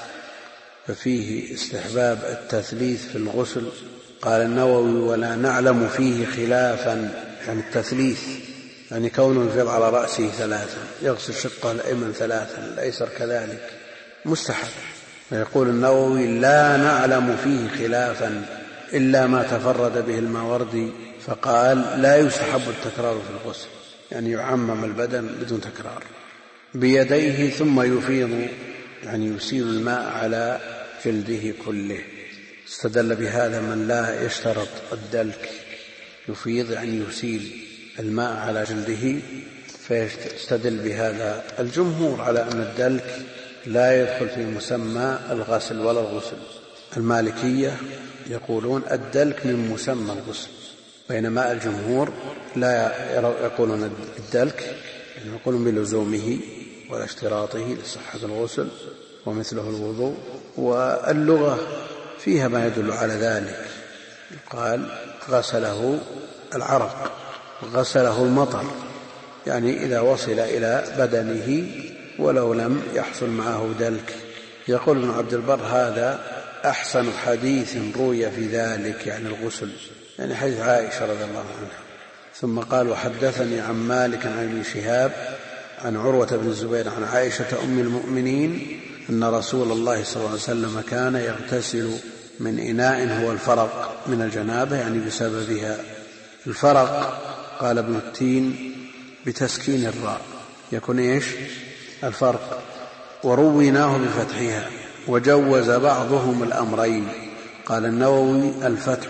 ففيه استحباب التثليث في الغسل. قال النووي: ولا نعلم فيه خلافا، يعني التثليث يعني كونه يفيض على رأسه 3، يغسل شقه الأيمن 3، الأيسر كذلك، مستحب. ويقول النووي: لا نعلم فيه خلافا إلا ما تفرد به الماوردي، فقال: لا يستحب التكرار في الغسل، يعني يعمم البدن بدون تكرار. بيديه ثم يفيض، يعني يسيل الماء على جلده كله. استدل بهذا من لا يشترط الدلك، يفيض يعني يسيل الماء على جلده، فيستدل بهذا الجمهور على أن الدلك لا يدخل في مسمى الغسل ولا الغسل. المالكية يقولون الدلك من مسمى الغسل، بينما الجمهور لا يقولون الدلك، يقولون بلزومه ولا اشتراطه لصحة الغسل ومثله الوضوء. واللغة فيها ما يدل على ذلك، قال: غسله العرق، غسله المطر، يعني إذا وصل إلى بدنه ولو لم يحصل معه دلك. يقول ابن عبد البر: هذا أحسن حديث روي في ذلك، يعني الغسل، يعني حديث عائشة رضي الله عنها. ثم قال: وحدثني عن مالك عن ابن شهاب عن عروة بن الزبير عن عائشة أم المؤمنين أن رسول الله صلى الله عليه وسلم كان يغتسل من إناء هو الفرق من الجنابة، يعني بسببها. الفرق قال ابن التين بتسكين الراء، يكون إيش؟ الفرق. ورويناه بفتحها، وجوز بعضهم الأمرين. قال النووي: الفتح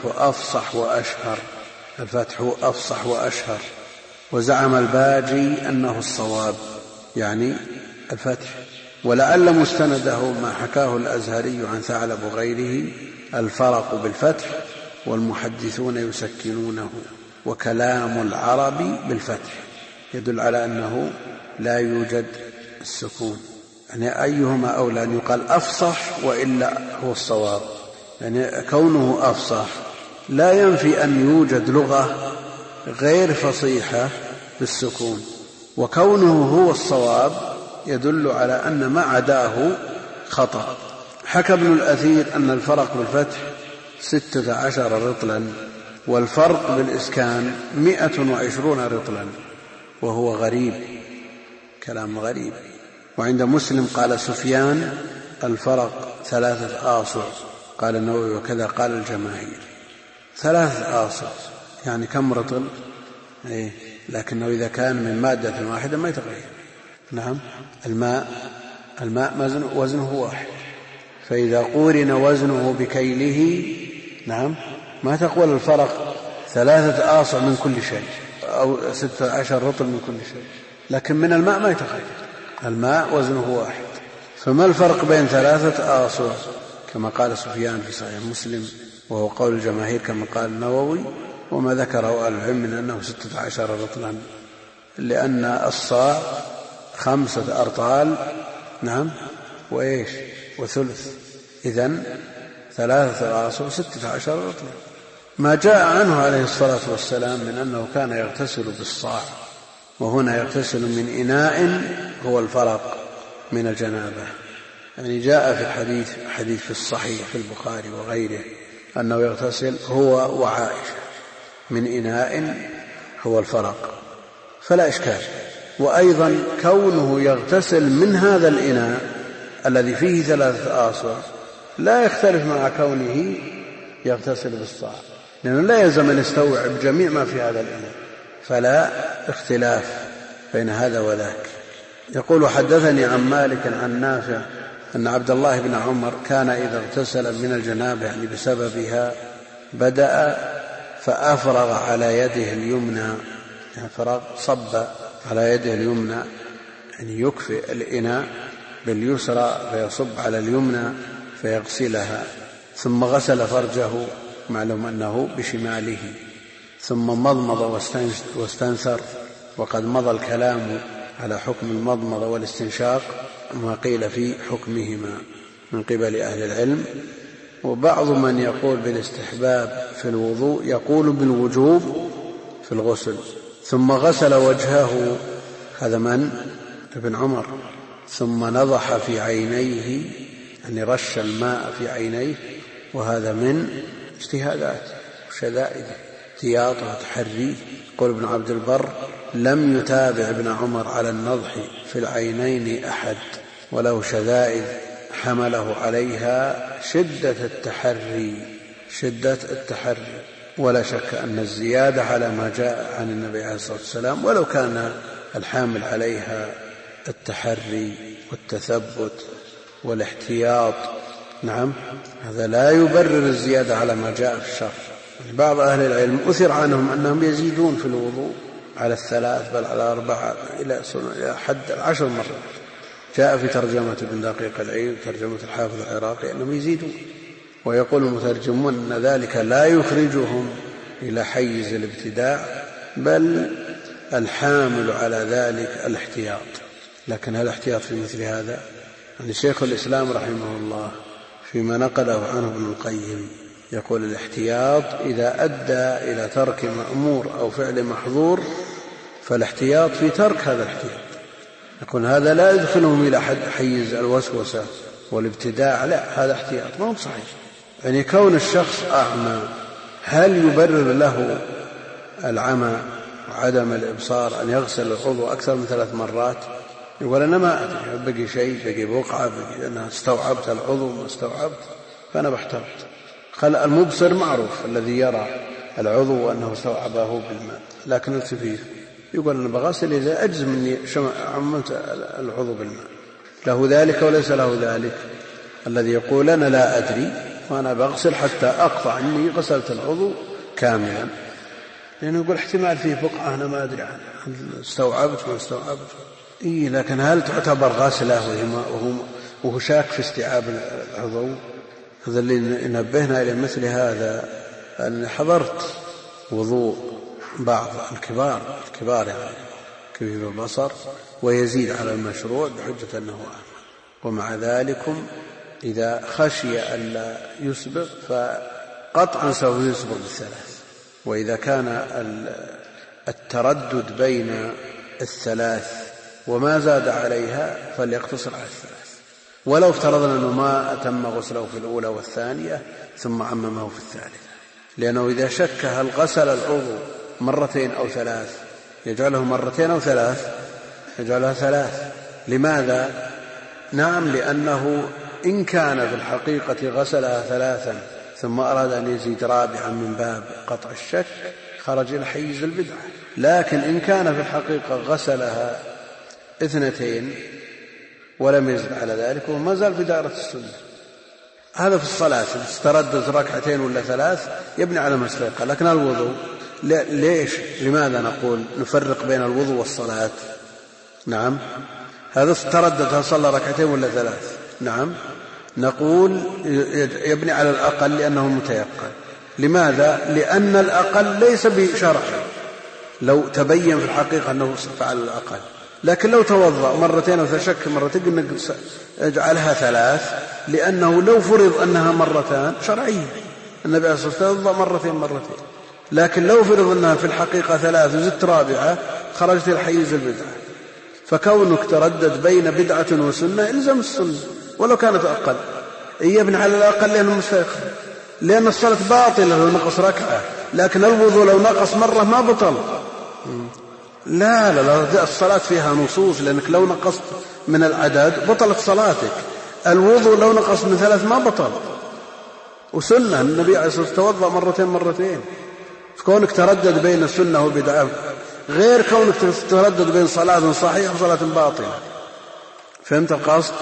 أفصح وأشهر. وزعم الباجي أنه الصواب، يعني الفتح. ولعل مستنده ما حكاه الأزهري عن ثعلب وغيره: الفرق بالفتح، والمحدثون يسكنونه، وكلام العرب بالفتح، يدل على أنه لا يوجد السكون. يعني أيهما أولى، أن يقال أفصح وإلا هو الصواب، يعني كونه أفصح لا ينفي أن يوجد لغة غير فصيحة بالسكون، وكونه هو الصواب يدل على أن ما عداه خطأ. حكى ابن الأثير أن الفرق بالفتح 16 رطلا، والفرق بالإسكان 120 رطلا، وهو غريب، كلام غريب. وعند مسلم قال سفيان: الفرق 3 آصع. قال النووي: وكذا قال الجماهير. 3 آصع يعني كم رطل؟ لكنه إذا كان من مادة واحدة ما يتغير. نعم، الماء الماء وزنه واحد، فإذا قورن وزنه بكيله نعم ما تقول الفرق 3 آصع من كل شيء أو 16 رطل من كل شيء، لكن من الماء ما يتخيل، الماء وزنه واحد. فما الفرق بين 3 آصع كما قال سفيان في صحيح مسلم، وهو قول الجماهير كما قال النووي، وما ذكره أهل العلم من أنه 16 رطلا، لأن الصاع 5 أرطال نعم وإيش وثلث، إذن 3 آصع 16 رطلا. ما جاء عنه عليه الصلاة والسلام من أنه كان يغتسل بالصاع، وهنا يغتسل من إناء هو الفرق من الجنابة. يعني جاء في الحديث في الصحيح في البخاري وغيره أنه يغتسل هو وعائشة من إناء هو الفرق، فلا إشكال. وأيضا كونه يغتسل من هذا الإناء الذي فيه 3 آصع لا يختلف مع كونه يغتسل بالصاع، لأنه لا يلزم أن يستوعب جميع ما في هذا الإناء، فلا اختلاف بين هذا وذاك. يقول حدثني عن مالك عن نافع أن عبد الله بن عمر كان إذا اغتسل من الجنابة يعني بسببها بدأ فأفرغ على يده اليمنى، يعني فرغ صب على يده اليمنى يعني يكفي الإناء باليسرى فيصب على اليمنى فيغسلها، ثم غسل فرجه معلوم أنه بشماله، ثم مضمض واستنثر، وقد مضى الكلام على حكم المضمضة والاستنشاق ما قيل في حكمهما من قبل أهل العلم. وبعض من يقول بالاستحباب في الوضوء يقول بالوجوب في الغسل. ثم غسل وجهه، هذا من؟ ابن عمر، ثم نضح في عينيه يعني رش الماء في عينيه، وهذا من اجتهادات وشدائد احتياطه وتحريه. يقول ابن عبد البر لم يتابع ابن عمر على النضح في العينين أحد، وله شدائد حمله عليها شدة التحري، ولا شك أن الزيادة على ما جاء عن النبي عليه الصلاة والسلام ولو كان الحامل عليها التحري والتثبت والاحتياط نعم، هذا لا يبرر الزيادة على ما جاء في الشرع. بعض أهل العلم أثر عنهم أنهم يزيدون في الوضوء على 3 بل على 4 إلى حد 10 مرات. جاء في ترجمة ابن دقيق العيد ترجمة الحافظ العراقي أنهم يزيدون، ويقول المترجمون أن ذلك لا يخرجهم إلى حيز الابتداع، بل الحامل على ذلك الاحتياط. لكن هل الاحتياط في مثل هذا؟ يعني شيخ الإسلام رحمه الله فيما نقله عنه ابن القيم يقول الاحتياط إذا أدى إلى ترك مأمور أو فعل محظور فالاحتياط في ترك هذا الاحتياط. يقول هذا لا يدخلهم إلى حيز الوسوسة والابتداع، لا، هذا احتياط ما هو صحيح. يعني كون الشخص أعمى هل يبرر له العمى وعدم الإبصار أن يغسل العضو أكثر من 3 مرات؟ يقول أنا ما أدري، بقي شيء، بقي بقعة، بقي أنا استوعبت العضو ما استوعبت، فأنا بحتاط. المبصر معروف الذي يرى العضو أنه استوعبه بالماء، لكن الكفيف يقول أنا بغسل إذا أجزم مني عممت العضو بالماء، له ذلك وليس له ذلك. الذي يقول أنا لا أدري وأنا بغسل حتى أقطع أني غسلت العضو كاملا، لأنه يقول احتمال فيه بقعة أنا ما أدري عنها، استوعبت ما استوعبت. لكن هل تعتبر غسلة وهو شاك في استيعاب العضو؟ هذا اللي ينبهنا إلى مثل هذا. أن حضرت وضوء بعض الكبار يعني كبير البصر ويزيد على المشروع بحجة أنه أعمى، ومع ذلك إذا خشي أن لا يسبق فقطعا سوف يسبق ب3، وإذا كان التردد بين 3 وما زاد عليها فليقتصر على 3، ولو افترضنا أنه ما أتم غسله في الأولى والثانية ثم عممه في الثالثة، لأنه إذا شك هل غسل العضو 2 أو 3 يجعله 2 أو 3 يجعلها 3. لماذا؟ نعم، لأنه إن كان في الحقيقة غسلها 3 ثم أراد أن يزيد 4 من باب قطع الشك خرج إلى حيز البدعة. لكن إن كان في الحقيقة غسلها 2 ولم يزد على ذلك وما زال في دائرة السنة. هذا في الصلاة استردد ركعتين ولا 3 يبني على ما استيقن. لكن الوضوء ليش؟ لماذا نقول نفرق بين الوضوء والصلاة؟ نعم، هذا استردد صلى ركعتين ولا 3، نعم، نقول يبني على الأقل لأنه متيقن. لماذا؟ لأن الأقل ليس بشرعي، لو تبين في الحقيقة أنه فعل الأقل. لكن لو توضأ مرتين أو تشك مرتين اجعلها 3، لأنه لو فرض أنها مرتان شرعية، النبي عليه الصلاة والسلام توضأ مرتين. لكن لو فرض أنها في الحقيقة 3 وزدت رابعة خرجت الحيز البدعة. فكونك تردد بين بدعة وسنة إلزم السنة ولو كانت أقل. يبني على الأقل لأنه مستيقن، لأن الصلاة باطلة لو نقص ركعة، لكن الوضوء لو نقص مرة ما بطل. لا الصلاة فيها نصوص، لأنك لو نقصت من العدد بطلت صلاتك. الوضوء لو نقص من 3 ما بطل، وسنة النبي عليه الصلاة والسلام توضأ مرتين. فكونك تردد بين السنة والبدعة غير كونك تردد بين صلاة صحيحة وصلاة باطلة. فهمت القصد؟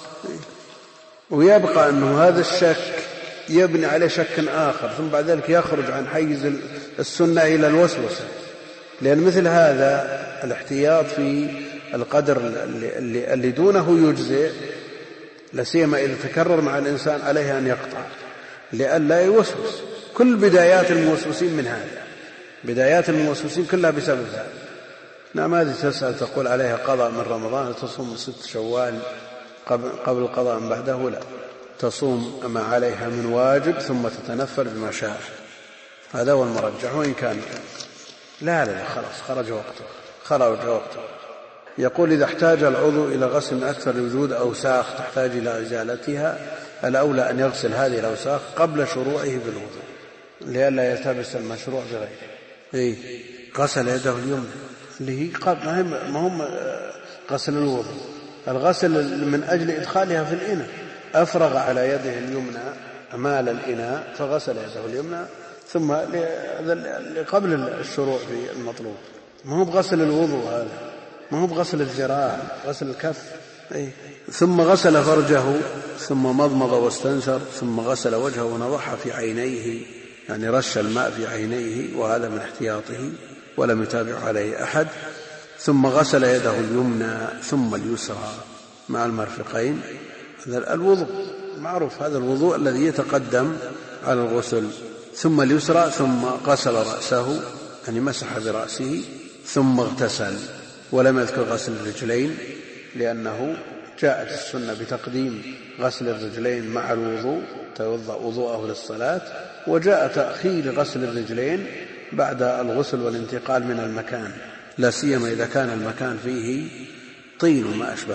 ويبقى أنه هذا الشك يبني عليه شك آخر، ثم بعد ذلك يخرج عن حيز السنة إلى الوسوسة. لأن مثل هذا الاحتياط في القدر اللي دونه يجزئ، لسيما إذا تكرر مع الإنسان عليه أن يقطع لئلا يوسوس. كل بدايات الموسوسين من هذا، بدايات الموسوسين كلها بسبب هذا. نعم، هذه تسأل تقول عليها قضاء من رمضان، تصوم 6 شوال قبل القضاء من بعده؟ لا، تصوم ما عليها من واجب ثم تتنفل بما شاء. هذا هو المرجح. وإن كان لا خلاص خرج وقته. يقول إذا احتاج العضو إلى غسل أكثر لوجود أوساخ تحتاج إلى إزالتها، الأولى أن يغسل هذه الأوساخ قبل شروعه بالوضوء لئلا يلتبس المشروع بغيره. غسل يده اليمنى اللي هي ما هم غسل الوضوء، الغسل من أجل إدخالها في الإناء. أفرغ على يده اليمنى أمال الإناء فغسل يده اليمنى ثم قبل الشروع في المطلوب. ما هو بغسل الوضوء هذا، ما هو بغسل الذراع، غسل الكف. ثم غسل فرجه ثم مضمض واستنثر ثم غسل وجهه ونضح في عينيه، يعني رش الماء في عينيه، وهذا من احتياطه ولم يتابع عليه أحد. ثم غسل يده اليمنى ثم اليسرى مع المرفقين. هذا الوضوء معروف، هذا الوضوء الذي يتقدم على الغسل. ثم اليسرى ثم غسل رأسه، يعني مسح برأسه ثم اغتسل. ولم يذكر غسل الرجلين لأنه جاءت السنة بتقديم غسل الرجلين مع الوضوء، توضأ وضوءه للصلاة، وجاء تأخير غسل الرجلين بعد الغسل والانتقال من المكان، لا سيما إذا كان المكان فيه طين وما أشبهه.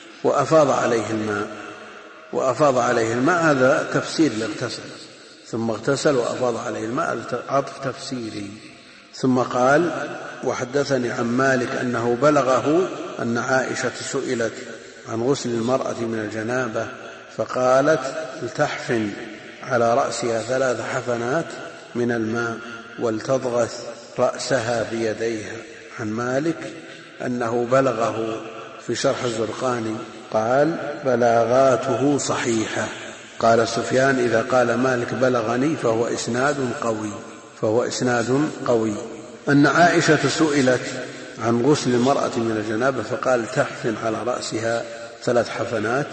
وأفاض عليه الماء هذا تفسير لاغتسل، ثم اغتسل وأفاض عليه الماء، هذا عطف تفسيري. ثم قال وحدثني عن مالك أنه بلغه أن عائشة سئلت عن غسل المرأة من الجنابة فقالت لتحفن على رأسها 3 حفنات من الماء ولتضغث رأسها بيديها. عن مالك أنه بلغه في شرح الزرقاني قال بلاغاته صحيحة. قال سفيان إذا قال مالك بلغني فهو إسناد قوي. أن عائشة سئلت عن غسل المرأة من الجنابة فقال تحفن على رأسها 3 حفنات،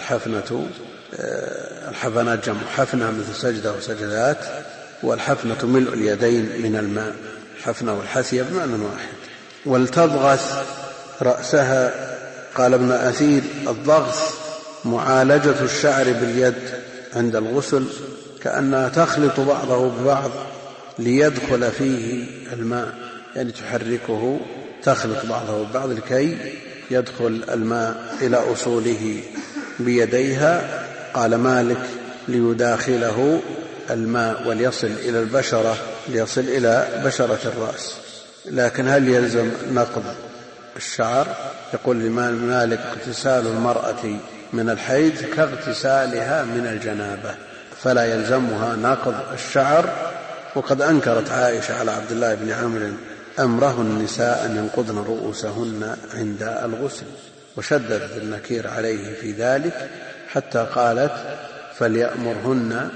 الحفنات جمع حفنة مثل سجدة وسجدات، والحفنة ملء اليدين من الماء، الحفنة والحثية بمعنى واحد. ولتضغث رأسها، قال ابن أثير الضغث معالجة الشعر باليد عند الغسل كأنها تخلط بعضه ببعض ليدخل فيه الماء، يعني تحركه تخلط بعضه ببعض لكي يدخل الماء إلى أصوله بيديها. قال مالك ليداخله الماء وليصل إلى البشرة، ليصل إلى بشرة الرأس. لكن هل يلزم نقض الشعر؟ يقول مالك اغتسال المرأة من الحيض كاغتسالها من الجنابة، فلا يلزمها نقض الشعر. وقد أنكرت عائشة على عبد الله بن عمرو أمره النساء أن ينقضن رؤوسهن عند الغسل، وشددت النكير عليه في ذلك حتى قالت فليأمرهن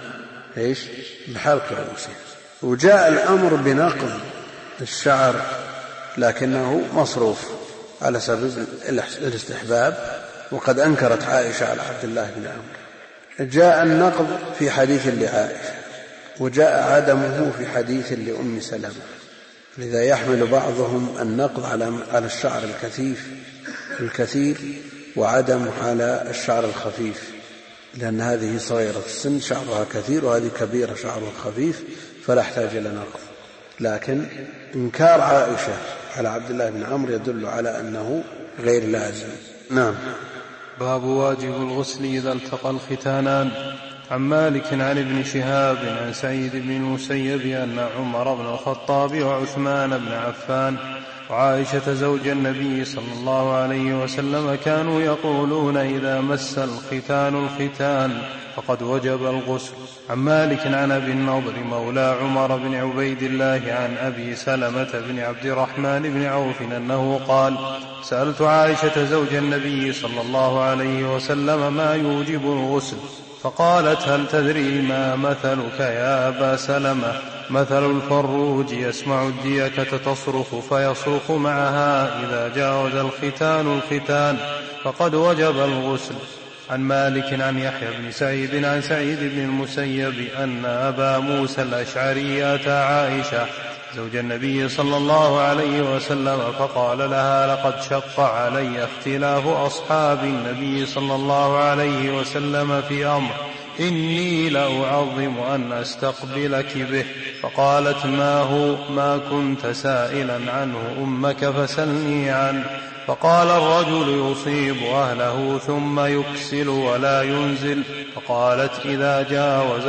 بحلق رؤوسهن. وجاء الأمر بنقض الشعر لكنه مصروف على سبيل الاستحباب، وقد أنكرت عائشة على عبد الله بن عمرو. جاء النقض في حديث لعائشة، وجاء عدمه في حديث لأم سلمة، لذا يحمل بعضهم النقض على الشعر الكثير وعدمه على الشعر الخفيف، لأن هذه صغيرة السن شعرها كثير وهذه كبيرة شعرها خفيف فلا احتاج إلى نقض. لكن إنكار عائشة على عبد الله بن عمرو يدل على أنه غير لازم. نعم. باب واجب الغسل إذا التقى الختانان. عن مالك عن ابن شهاب عن سعيد بن المسيب أن عمر بن الخطاب وعثمان بن عفان وعائشة زوج النبي صلى الله عليه وسلم كانوا يقولون إذا مس الختان فقد وجب الغسل. عن مالك عن أبي النضر مولى عمر بن عبيد الله عن أبي سلمة بن عبد الرحمن بن عوف أنه قال سألت عائشة زوج النبي صلى الله عليه وسلم ما يوجب الغسل، فقالت هل تدري ما مثلك يا أبا سلمة؟ مثل الفروج يسمع الديكة تصرخ فيصرخ معها، إذا جاوز الختان فقد وجب الغسل. عن مالك عن يحيى بن سعيد عن سعيد بن المسيب أن أبا موسى الأشعري أتى عائشة زوج النبي صلى الله عليه وسلم فقال لها لقد شق علي اختلاف أصحاب النبي صلى الله عليه وسلم في أمر إني لأعظم أن أستقبلك به. فقالت ما هو؟ ما كنت سائلا عنه أمك فسلني عنه. فقال الرجل يصيب أهله ثم يكسل ولا ينزل. فقالت إذا جاوز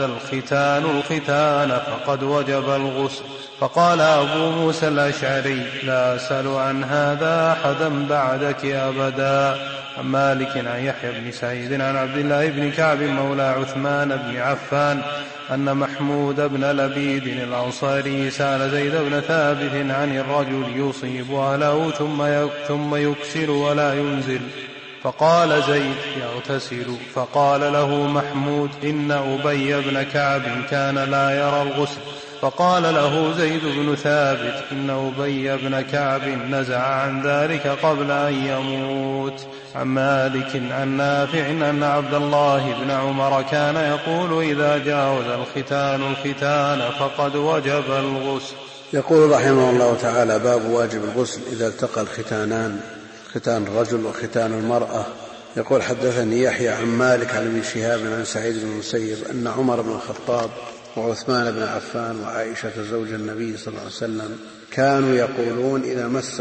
الختان فقد وجب الغسل. فقال أبو موسى الأشعري لا أسأل عن هذا أحدا بعدك أبدا. عن مالك عن يحيى بن سعيد عن عبد الله بن كعب مولى عثمان بن عفان أن محمود بن لبيد الأنصاري سأل زيد بن ثابت عن الرجل يصيب أهله ثم يكسل ولا ينزل. فقال زيد يغتسل. فقال له محمود إن أبي بن كعب كان لا يرى الغسل. فقال له زيد بن ثابت إن أبي بن كعب نزع عن ذلك قبل أن يموت. عن مالك عن نافع أن عبد الله بن عمر كان يقول إذا جاوز الختان فقد وجب الغسل. يقول رحمه الله تعالى باب واجب الغسل إذا التقى الختانان، ختان الرجل وختان المرأة. يقول حدثني يحيى عن مالك عن ابن شهاب عن سعيد بن المسيب أن عمر بن الخطاب وعثمان بن عفان وعائشة زوج النبي صلى الله عليه وسلم كانوا يقولون إذا مس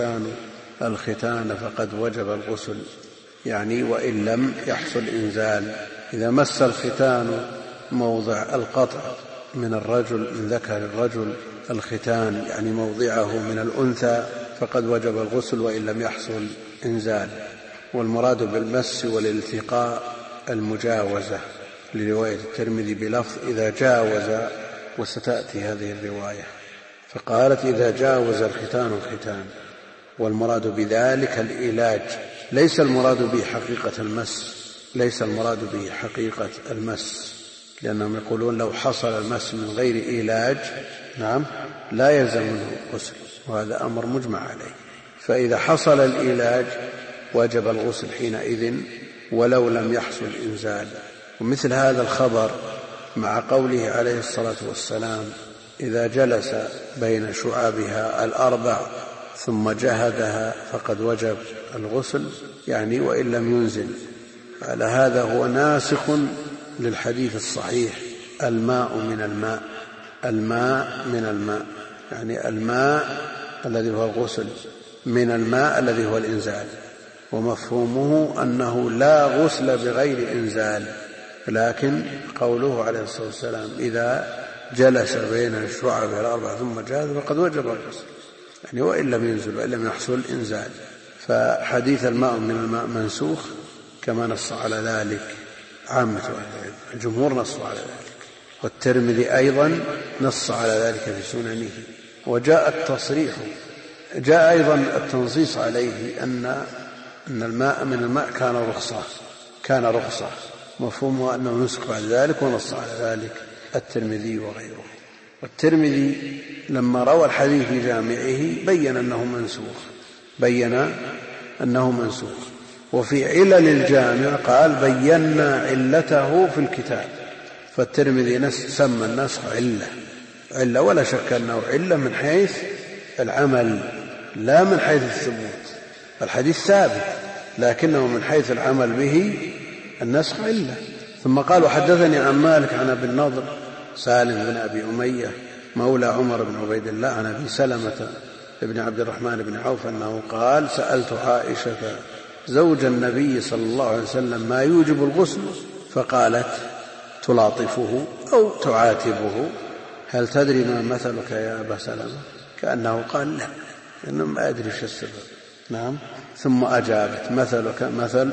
الختان فقد وجب الغسل، يعني وإن لم يحصل إنزال. إذا مس الختان موضع القطع من الرجل من ذكر الرجل الختان يعني موضعه من الأنثى فقد وجب الغسل وإن لم يحصل إنزال. والمراد بالمس والالتقاء المجاوزة لرواية الترمذي بلفظ إذا جاوز، وستأتي هذه الرواية. فقالت إذا جاوز الختان. والمراد بذلك العلاج، ليس المراد به حقيقة المس، ليس المراد به حقيقة المس، لأنهم يقولون لو حصل المس من غير علاج نعم لا يلزم منه الغسل، وهذا أمر مجمع عليه. فإذا حصل العلاج وجب الغسل حينئذ ولو لم يحصل إنزال. ومثل هذا الخبر مع قوله عليه الصلاة والسلام إذا جلس بين شعابها الأربع ثم جهدها فقد وجب الغسل، يعني وإن لم ينزل. على هذا هو ناسخ للحديث الصحيح الماء من الماء، الماء من الماء، يعني الماء الذي هو الغسل من الماء الذي هو الإنزال. ومفهومه أنه لا غسل بغير إنزال، لكن قوله عليه الصلاة والسلام إذا جلس بين الشعب الأربع ثم جاهد فقد وجب الغسل، يعني وإن لم ينزل وإن لم يحصل إنزال. فحديث الماء من الماء منسوخ كما نص على ذلك عامة الجمهور، نص على ذلك، والترمذي أيضا نص على ذلك في سننه. وجاء التصريح، جاء أيضا التنصيص عليه أن أن الماء من الماء كان رخصة مفهومه أنه نسخ بعد ذلك، ونص على ذلك الترمذي وغيره. والترمذي لما روى الحديث في جامعه بين أنه منسوخ. وفي علل الجامع قال بينا علته في الكتاب. فالترمذي سمى النسخ علة، ولا شك أنه علة من حيث العمل لا من حيث الثبوت. الحديث ثابت لكنه من حيث العمل به النسخ علة. ثم قال وحدثني عن مالك عن أبي النضر سالم بن أبي أمية مولى عمر بن عبيد الله عن أبي سلمة بن عبد الرحمن بن عوف أنه قال سألت عائشة زوج النبي صلى الله عليه وسلم ما يوجب الغسل، فقالت تلاطفه أو تعاتبه هل تدري ما مثلك يا أبا سلمة؟ كأنه قال لا، إنه ما أدري شو السبب. نعم. ثم أجابت مثلك مثل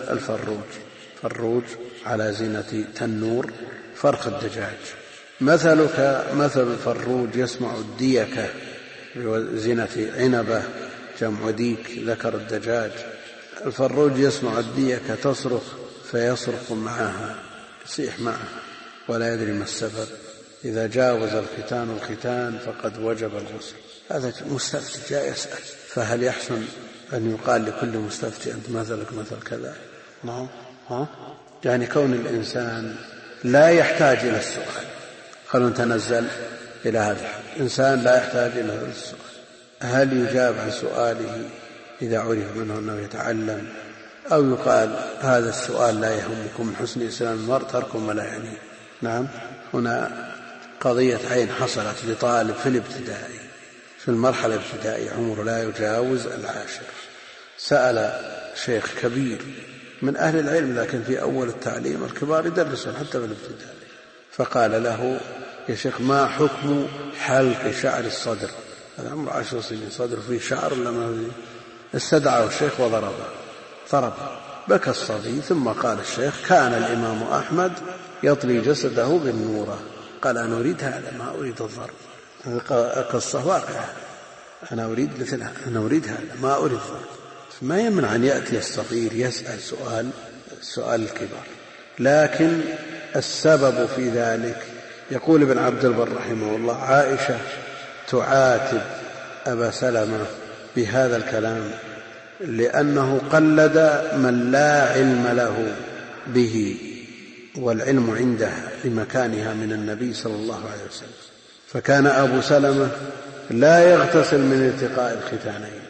فروج على زينة تنور فرخ الدجاج، مثلك مثل الفروج يسمع الديكة بزينة عنبة جمع ديك ذكر الدجاج. الفروج يسمع الديكة تصرخ فيصرخ معها، يصيح معها ولا يدري ما السبب. إذا جاوز الختان فقد وجب الغسل. هذا مستفتي جاء يسأل، فهل يحسن أن يقال لكل مستفتي أنت مثلك مثل كذا؟ نعم. يعني كون الإنسان لا يحتاج إلى السؤال. خلونا نتنزل إلى هذا الإنسان لا يحتاج إلى هذا السؤال. هل يجاب عن سؤاله إذا عرف منه أنه يتعلم، أو يقال هذا السؤال لا يهمكم من حسن إسلام المرء تركه ولا يعنيه؟ نعم. هنا قضية عين حصلت لطالب في الابتدائي، في المرحلة الابتدائية عمره لا يجاوز 10، سأل شيخ كبير من أهل العلم لكن في أول التعليم، الكبار يدرسون حتى في الابتدائي، فقال له يا شيخ ما حكم حلق شعر الصدر؟ هذا عمره 10 سنين، صدر فيه شعر ولا ما فيه؟ استدعاه الشيخ وضربه، بكى الصبي. ثم قال الشيخ كان الإمام أحمد يطلي جسده بالنورة. قال أنا أريد هذا ما أريد الضرب. قصة واقعة، أنا أريد مثلها، أنا أريد هذا ما أريد الضرب. ما يمنع أن يأتي الصغير يسأل سؤال الكبار، لكن السبب في ذلك يقول ابن عبد البر رحمه الله عائشة تعاتب أبا سلمة بهذا الكلام لأنه قلد من لا علم له به، والعلم عندها لمكانها من النبي صلى الله عليه وسلم. فكان أبو سلمة لا يغتسل من التقاء الختانين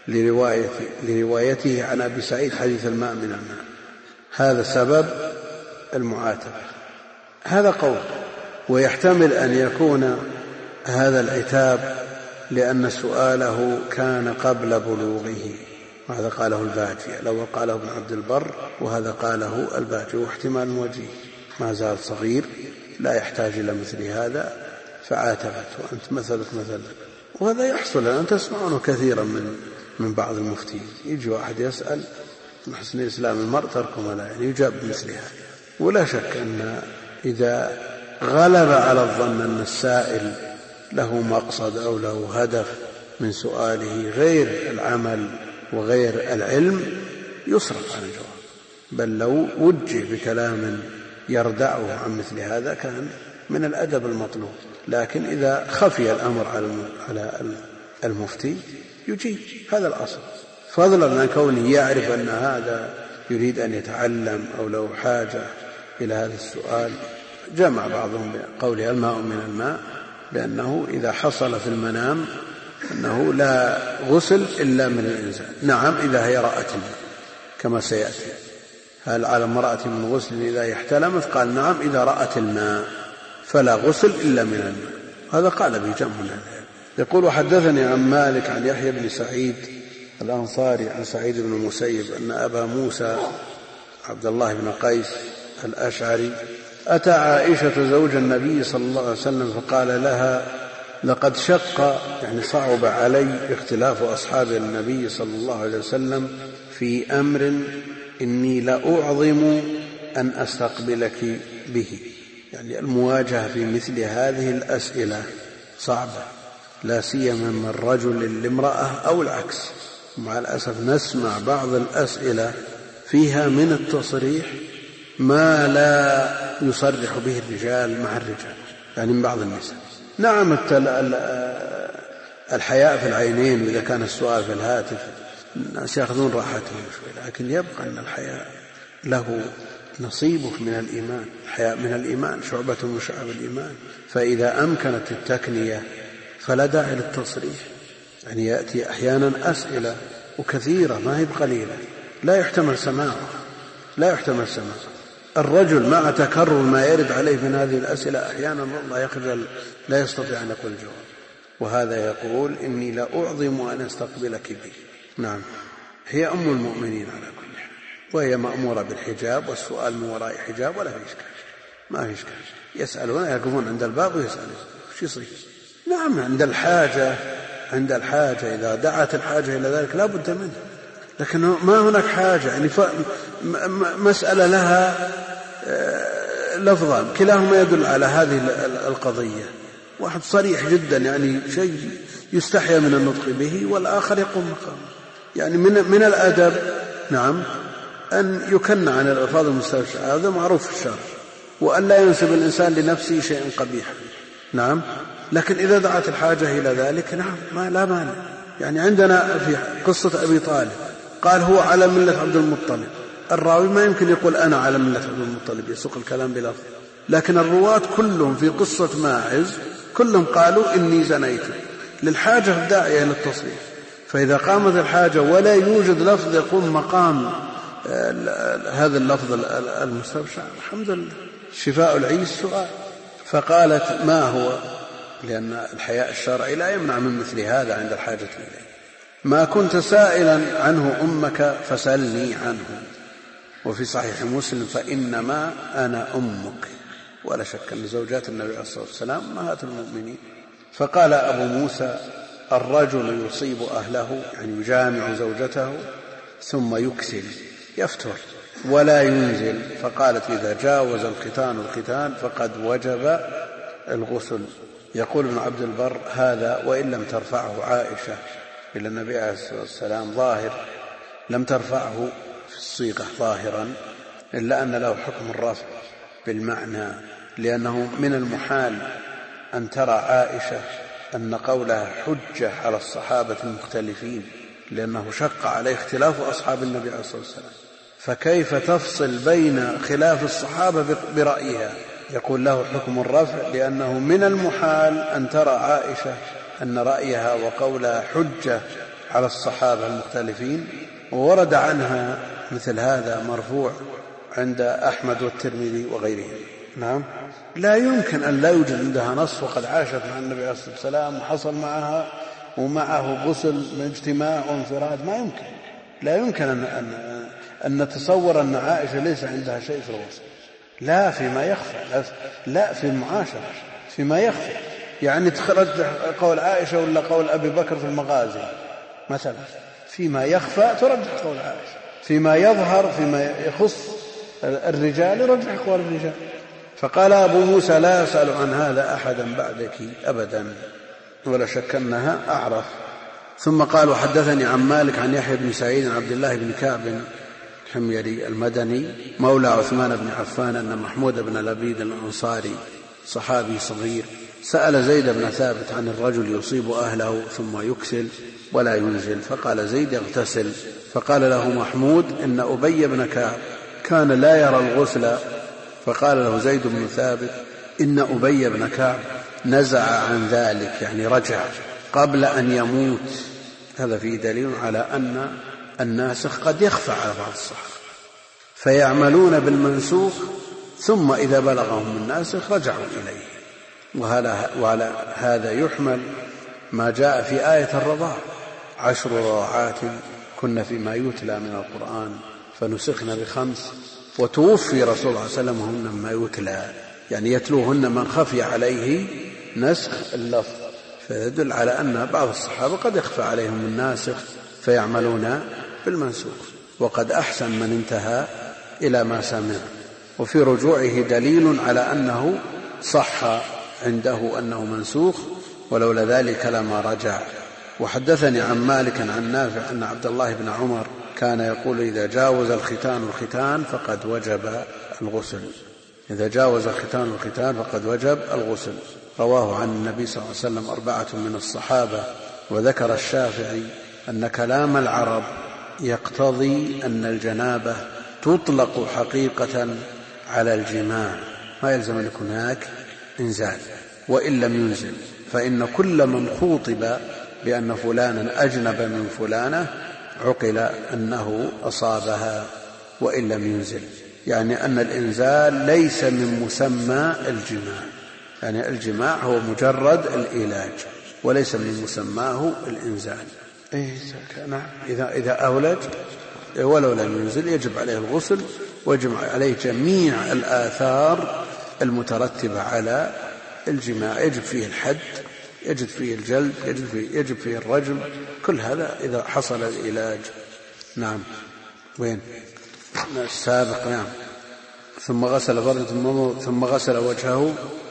لروايته عن أبي سعيد حديث الماء من الماء. هذا سبب المعاتبة. هذا قول، ويحتمل أن يكون هذا العتاب لأن سؤاله كان قبل بلوغه، وهذا قاله الباجي، لو قاله ابن عبد البر وهذا قاله الباجي، واحتمال وجيه ما زال صغير لا يحتاج إلى مثل هذا فعاتبته أنت مثلك. وهذا يحصل أن تسمعونه كثيرا من بعض المفتين، يجي واحد يسأل من حسن إسلام المرء تركه ولا يعني يجاب بمثل هذا. ولا شك أن إذا غلب على الظن أن السائل له مقصد أو له هدف من سؤاله غير العمل وغير العلم يصرف عن الجواب، بل لو وجه بكلام يردعه عن مثل هذا كان من الأدب المطلوب. لكن إذا خفي الأمر على المفتي يجيب، هذا الأصل، فضلا عن كونه يعرف أن هذا يريد أن يتعلم أو له حاجة إلى هذا السؤال. جمع بعضهم بقوله الماء من الماء بأنه إذا حصل في المنام أنه لا غسل إلا من الإنزال. نعم إذا هي رأت الماء كما سيأتي. هل على امرأة من غسل إذا احتلمت؟ قال نعم إذا رأت الماء فلا غسل إلا من الماء. هذا قال به جمع من العلم. يقول وحدثني عن مالك عن يحيى بن سعيد الأنصاري عن سعيد بن المسيب أن أبا موسى عبد الله بن قيس الأشعري أتى عائشة زوج النبي صلى الله عليه وسلم فقال لها لقد شق يعني صعب علي اختلاف أصحاب النبي صلى الله عليه وسلم في أمر إني لأعظم أن أستقبلك به. يعني المواجهة في مثل هذه الأسئلة صعبة، لا سيما من رجل لامرأة أو العكس. ومع الأسف نسمع بعض الأسئلة فيها من التصريح ما لا يصرح به الرجال مع الرجال، يعني من بعض النساء. نعم الحياء في العينين، وإذا كان السؤال في الهاتف الناس يأخذون راحتهم شوي، لكن يبقى أن الحياء له نصيبه من الإيمان. الحياء من الإيمان، شعبة من شعب الإيمان. فإذا أمكنت التكنية فلا داعي للتصريح. يعني يأتي أحيانا أسئلة وكثيرة ما هي بقليلة لا يحتمل سماعه. الرجل مع تكرر ما يرد عليه من هذه الأسئلة أحيانا والله يخجل لا يستطيع أن يقول الجواب، وهذا يقول إني لا أعظم أن أستقبلك بي. نعم، هي أم المؤمنين على كل حال، وهي مأمورة بالحجاب والسؤال من وراء حجاب، ولا في إشكال، ما في إشكال. يسألون يقفون عند الباب ويسألون وش يصير. نعم، عند الحاجة إذا دعت الحاجة إلى ذلك لا بد منه، لكن ما هناك حاجة. يعني مسألة لها لفظان كلاهما يدل على هذه القضية، واحد صريح جدا يعني شيء يستحيا من النطق به، والآخر يقوم مقامه. يعني من الأدب نعم أن يكن عن الألفاظ المستشعرة، هذا معروف في الشرع، وأن لا ينسب الإنسان لنفسه شيئا قبيحا. نعم، لكن إذا دعت الحاجة إلى ذلك نعم ما لا مانع. يعني عندنا في قصة أبي طالب قال هو على ملة عبد المطلب، الراوي ما يمكن يقول أنا على ملة عبد المطلب، يسوق الكلام بلفظ. لكن الرواة كلهم في قصة ماعز كلهم قالوا إني زنيت، للحاجة الداعية للتصريح. فإذا قامت الحاجة ولا يوجد لفظ يقوم مقام هذا اللفظ المستبشع، الحمد لله شفاء العي السؤال. فقالت ما هو، لأن الحياء الشرعي لا يمنع من مثل هذا عند الحاجة إليه. ما كنت سائلا عنه أمك فسألني عنه. وفي صحيح مسلم فإنما أنا أمك. ولا شك أن زوجات النبي عليه الصلاة والسلام أمهات المؤمنين. فقال أبو موسى الرجل يصيب أهله، يعني يجامع زوجته ثم يكسل يفتر ولا ينزل. فقالت إذا جاوز الختان فقد وجب الغسل. يقول ابن عبد البر هذا وإن لم ترفعه عائشة إلى النبي عليه الصلاة والسلام ظاهر، لم ترفعه في الصيغة ظاهرا، إلا أن له حكم الرفع بالمعنى، لأنه من المحال أن ترى عائشة أن قولها حجة على الصحابة المختلفين، لأنه شق عليه اختلاف أصحاب النبي عليه الصلاة والسلام، فكيف تفصل بين خلاف الصحابة برأيها؟ يقول له حكم الرفع، لأنه من المحال أن ترى عائشة أن رأيها وقولها حجة على الصحابة المختلفين. وورد عنها مثل هذا مرفوع عند أحمد والترمذي وغيرهم. نعم، لا يمكن أن لا يوجد عندها نص وقد عاشت مع النبي عليه الصلاة والسلام وحصل معها ومعه غسل من اجتماع وانفراد، ما يمكن. لا يمكن أن نتصور أن عائشة ليس عندها شيء في الغسل، لا فيما يخفى، لا في المعاشرة فيما يخفى. يعني ترجح قول عائشة ولا قول أبي بكر في المغازي مثلا، فيما يخفى ترجح قول عائشة، فيما يظهر فيما يخص الرجال يرجح قول الرجال. فقال أبو موسى لا يسأل عن هذا أحدا بعدك أبدا، ولا شك أنها أعرف. ثم قال وحدثني عن مالك عن يحيى بن سعيد عن عبد الله بن كعب الحميري المدني مولى عثمان بن عفان أن محمود بن لبيد الأنصاري صحابي صغير سأل زيد بن ثابت عن الرجل يصيب أهله ثم يكسل ولا ينزل، فقال زيد يغتسل. فقال له محمود إن أبي بن كعب كان لا يرى الغسل. فقال له زيد بن ثابت إن أبي بن كعب نزع عن ذلك، يعني رجع قبل أن يموت. هذا فيه دليل على أن الناسخ قد يخفى على بعض الصحابة فيعملون بالمنسوخ، ثم إذا بلغهم الناسخ رجعوا إليه. وعلى هذا يحمل ما جاء في آية الرضاع 10 رضاعات كن فيما يتلى من القرآن فنسخن ب5، وتوفي رسول الله صلى الله عليه وسلم هن ما يتلى، يعني يتلوهن من خفي عليه نسخ اللفظ. فيدل على أن بعض الصحابة قد يخفى عليهم الناسخ فيعملون بالمنسوخ، وقد أحسن من انتهى إلى ما سمع. وفي رجوعه دليل على أنه صح عنده أنه منسوخ، ولولا ذلك لما رجع. وحدثني عن مالك عن نافع أن عبد الله بن عمر كان يقول إذا جاوز الختان فقد وجب الغسل. إذا جاوز الختان فقد وجب الغسل. رواه عن النبي صلى الله عليه وسلم 4 من الصحابة. وذكر الشافعي أن كلام العرب يقتضي أن الجنابة تطلق حقيقة على الجماع، ما يلزم أن يكون هناك إنزال، وإن لم ينزل، فإن كل من خوطب بأن فلانا أجنب من فلانة عقل أنه أصابها وإن لم ينزل، يعني أن الإنزال ليس من مسمى الجماع، يعني الجماع هو مجرد العلاج وليس من مسماه الإنزال. نعم، إذا أولج ولو لم ينزل يجب عليه الغسل ويجب عليه جميع الآثار المترتبة على الجماع، يجب فيه الحد، يجب فيه الجلد، يجب فيه الرجم، كل هذا إذا حصل العلاج. نعم. وين السابق؟ نعم. ثم غسل فرجه ثم غسل وجهه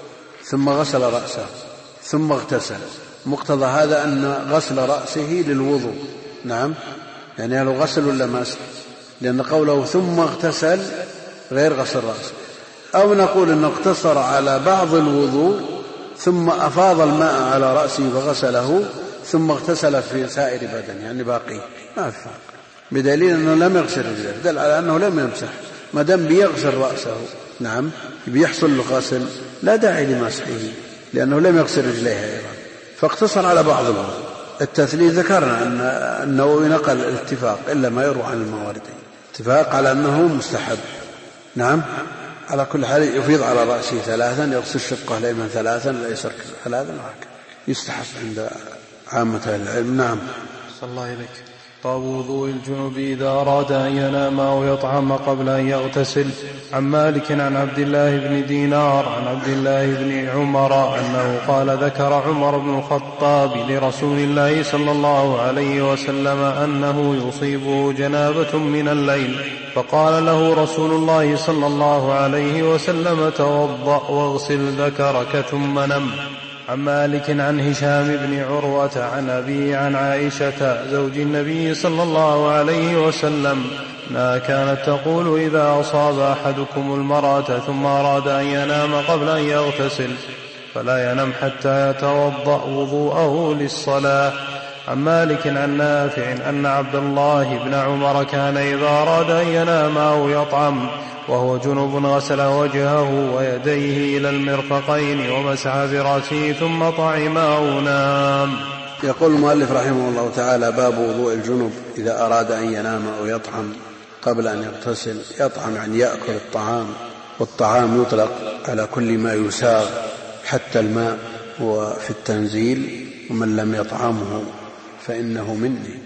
ثم غسل رأسه ثم اغتسل. مقتضى هذا أن غسل رأسه للوضوء. نعم، يعني هل غسل ولا مسح؟ لأن قوله ثم اغتسل غير غسل رأسه. أو نقول أنه اقتصر على بعض الوضوء ثم أفاض الماء على رأسه فغسله ثم اغتسل في سائر بدنه، يعني باقي ما في فرق، بدليل أنه لم يغسل رجله، دل على أنه لم يمسح. ما دام بيغسل رأسه نعم بيحصل له غسل لا داعي لمسحه لأنه لم يغسل رجليه أيضا، فاقتصر على بعض الوضوء. التثليث ذكرنا أن النووي نقل الاتفاق إلا ما يروى عن المواردين، اتفاق على أنه مستحب. نعم، على كل حال يفيض على رأسه 3، يغسل شقه الأيمن 3، الأيسر 3، وهكذا يستحب عند عامة العلم. نعم. صلى الله إليك. باب وضوء الجنوب إذا أراد أن ينام أو يطعم قبل أن يغتسل. عن مالك عن عبد الله بن دينار عن عبد الله بن عمر أنه قال ذكر عمر بن الخطاب لرسول الله صلى الله عليه وسلم أنه يصيبه جنابة من الليل، فقال له رسول الله صلى الله عليه وسلم توضأ واغسل ذكرك ثم نم. عن مالك عن هشام بن عروة عن أبيه عن عائشة زوج النبي صلى الله عليه وسلم أنها كانت تقول إذا أصاب أحدكم المرأة ثم أراد أن ينام قبل أن يغتسل فلا ينم حتى يتوضأ وضوءه للصلاة. عن مالك عن نافع أن عبد الله بن عمر كان إذا أراد أن ينام أو يطعم وهو جنب غسل وجهه ويديه إلى المرفقين ومسح برأسه ثم طعم أو نام. يقول المؤلف رحمه الله تعالى باب وضوء الجنب إذا أراد أن ينام أو يطعم قبل أن يغتسل. يطعم يعني يأكل الطعام، والطعام يطلق على كل ما يساغ حتى الماء وفي التنزيل ومن لم يطعمه فإنه مني،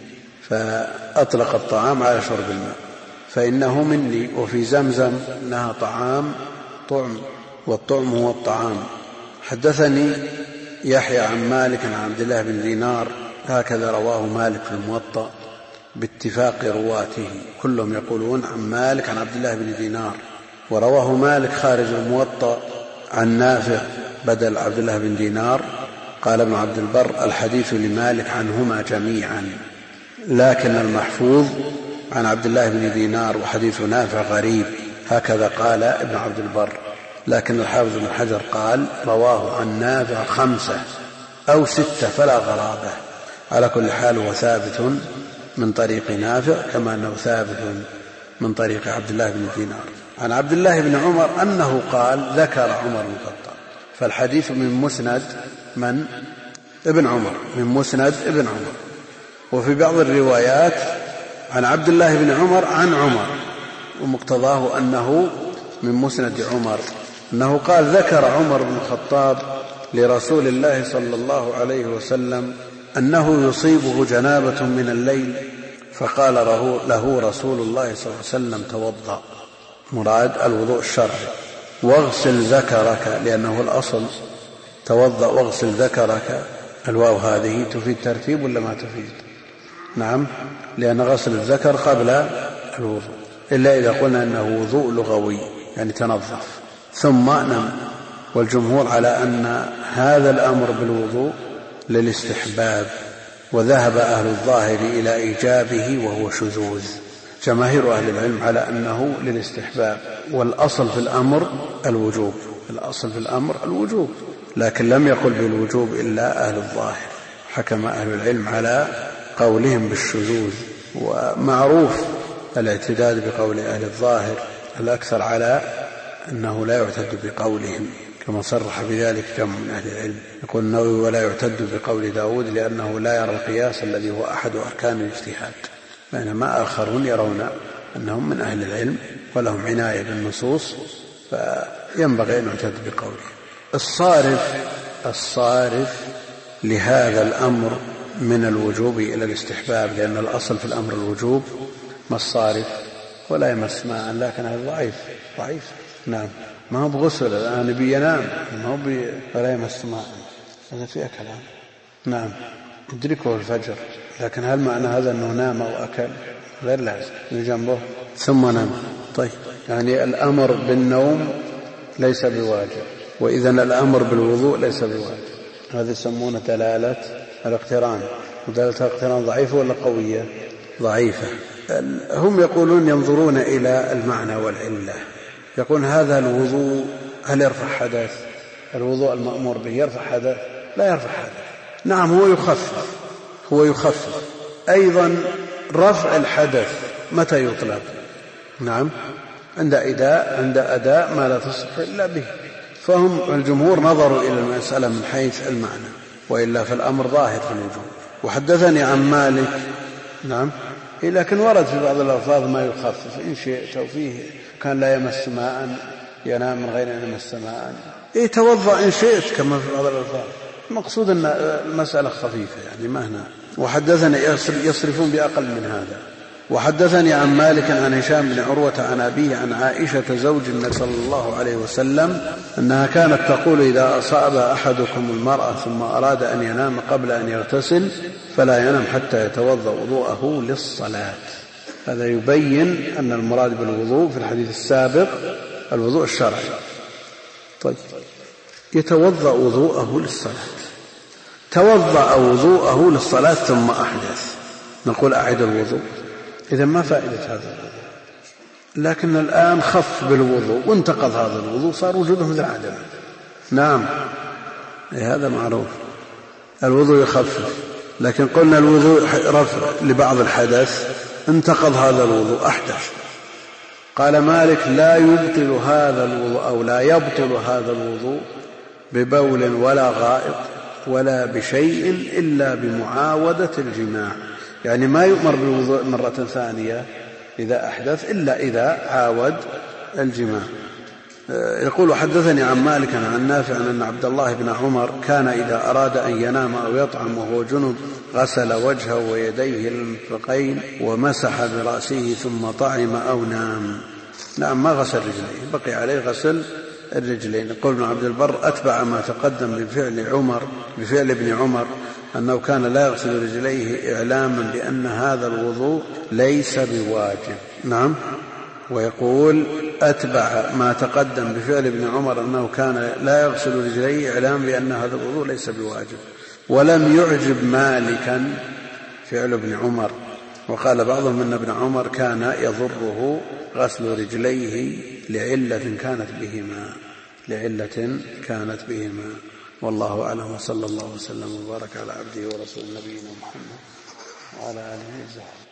فأطلق الطعام على شرب الماء فإنه مني. وفي زمزم إنها طعام طعم، والطعم هو الطعام. حدثني يحيى عن مالك عن عبد الله بن دينار، هكذا رواه مالك في الموطأ باتفاق رواته، كلهم يقولون عن مالك عن عبد الله بن دينار. ورواه مالك خارج الموطأ عن نافع بدل عبد الله بن دينار. قال ابن عبد البر الحديث لمالك عنهما جميعا، لكن المحفوظ عن عبد الله بن دينار وحديث نافع غريب، هكذا قال ابن عبد البر. لكن الحافظ بن حجر قال رواه عن نافع 5 أو 6 فلا غرابة. على كل حال هو ثابت من طريق نافع كما أنه ثابت من طريق عبد الله بن دينار. عن عبد الله بن عمر أنه قال ذكر عمر بن الخطاب، فالحديث من مسند من؟ ابن عمر، من مسند ابن عمر. وفي بعض الروايات عن عبد الله بن عمر عن عمر، ومقتضاه أنه من مسند عمر، أنه قال ذكر عمر بن الخطاب لرسول الله صلى الله عليه وسلم أنه يصيبه جنابة من الليل، فقال له رسول الله صلى الله عليه وسلم توضأ، مراد الوضوء الشرعي، واغسل ذكرك، لأنه الأصل توضأ واغسل ذكرك. الواو هذه تفيد ترتيب ولا ما تفيد؟ نعم، لأن غسل الذكر قبل الوضوء، إلا إذا قلنا أنه وضوء لغوي يعني تنظف ثم نم. والجمهور على أن هذا الأمر بالوضوء للاستحباب وذهب أهل الظاهر إلى إيجابه وهو شذوذ. جماهير أهل العلم على أنه للاستحباب، والأصل في الأمر الوجوب، الأصل في الأمر الوجوب، لكن لم يقل بالوجوب إلا أهل الظاهر. حكم أهل العلم على قولهم بالشذوذ، ومعروف الاعتداد بقول أهل الظاهر، الأكثر على أنه لا يعتد بقولهم، كما صرح بذلك جمع من أهل العلم. يقول النووي: ولا يعتد بقول داود لأنه لا يرى القياس الذي هو أحد أركان الاجتهاد، بينما آخرون يرون أنهم من أهل العلم ولهم عناية بالنصوص، فينبغي أن يعتد بقوله. الصارف لهذا الأمر من الوجوب إلى الاستحباب، لأن الأصل في الأمر الوجوب، ما الصارف ولا يمس ماء، لكن هذا ضعيف. نعم، ما هو بغسل الآن بينام، ما هو ولا يمس ماء، هذا فيه كلام. نعم، يدركه الفجر، لكن هل معنى هذا أنه نام أو أكل؟ غير لازم، جنبه ثم نام. طيب، يعني الأمر بالنوم ليس بواجب، وإذن الأمر بالوضوء ليس بواجب. هذا يسمونه دلالة الاقتران. ودلالة الاقتران ضعيفة ولا قوية؟ ضعيفة. هم يقولون ينظرون إلى المعنى والعلة، يقول هذا الوضوء هل يرفع حدث؟ الوضوء المأمور به يرفع حدث؟ لا يرفع حدث. نعم، هو يخفف أيضا. رفع الحدث متى يطلب؟ نعم، عند أداء ما لا تصح إلا به. فهم الجمهور نظروا إلى المسألة من حيث المعنى، وإلا فالأمر ظاهر في الوجوب. وحدثني عن مالك. نعم، لكن ورد في بعض الألفاظ ما يخفف إن شئت، وفيه كان لا يمس ماء، ينام من غير أن يمس ماء، توضأ إن شئت كما في بعض الألفاظ. المقصود أن المسألة خفيفة، يعني ما هنا. وحدثني يصرفون بأقل من هذا. وحدثني عن مالك عن هشام بن عروة عن أبيه عن عائشة زوج النبي صلى الله عليه وسلم أنها كانت تقول: إذا أصاب أحدكم المرأة ثم أراد أن ينام قبل أن يغتسل فلا ينام حتى يتوضأ وضوءه للصلاة. هذا يبين أن المراد بالوضوء في الحديث السابق الوضوء الشرعي. طيب، يتوضأ وضوءه للصلاة. توضأ وضوءه للصلاة ثم أحدث، نقول أعد الوضوء. إذا ما فائدة هذا الوضوء؟ لكن الآن خف بالوضوء وانتقض هذا الوضوء، صار وجوده مثل عدم. نعم، هذا معروف، الوضوء يخفف. لكن قلنا الوضوء رفع لبعض الحدث، انتقض هذا الوضوء أحدث. قال مالك: لا يبطل هذا الوضوء أو لا يبطل هذا الوضوء ببول ولا غائط ولا بشيء إلا بمعاودة الجماع. يعني ما يؤمر بالوضوء مرة ثانية إذا أحدث إلا إذا عاود الجماع. يقول: حدثني عن مالك عن نافع أن عبد الله بن عمر كان إذا أراد أن ينام أو يطعم وهو جنب غسل وجهه ويديه المرفقين ومسح برأسه ثم طعم أو نام. نعم، ما غسل رجليه، بقي عليه غسل الرجلين. يقول ابن عبد البر: أتبع ما تقدم بفعل ابن عمر أنه كان لا يغسل رجليه إعلاما بأن هذا الوضوء ليس بواجب. نعم، ويقول: أتبع ما تقدم بفعل ابن عمر أنه كان لا يغسل رجليه إعلاما بأن هذا الوضوء ليس بواجب. ولم يعجب مالكا فعل ابن عمر، وقال بعضهم أن ابن عمر كان يضره غسل رجليه لعلة كانت بهما. والله أعلم، وصلى الله وسلم وبارك على عبده ورسوله نبينا محمد وعلى آله وصحبه.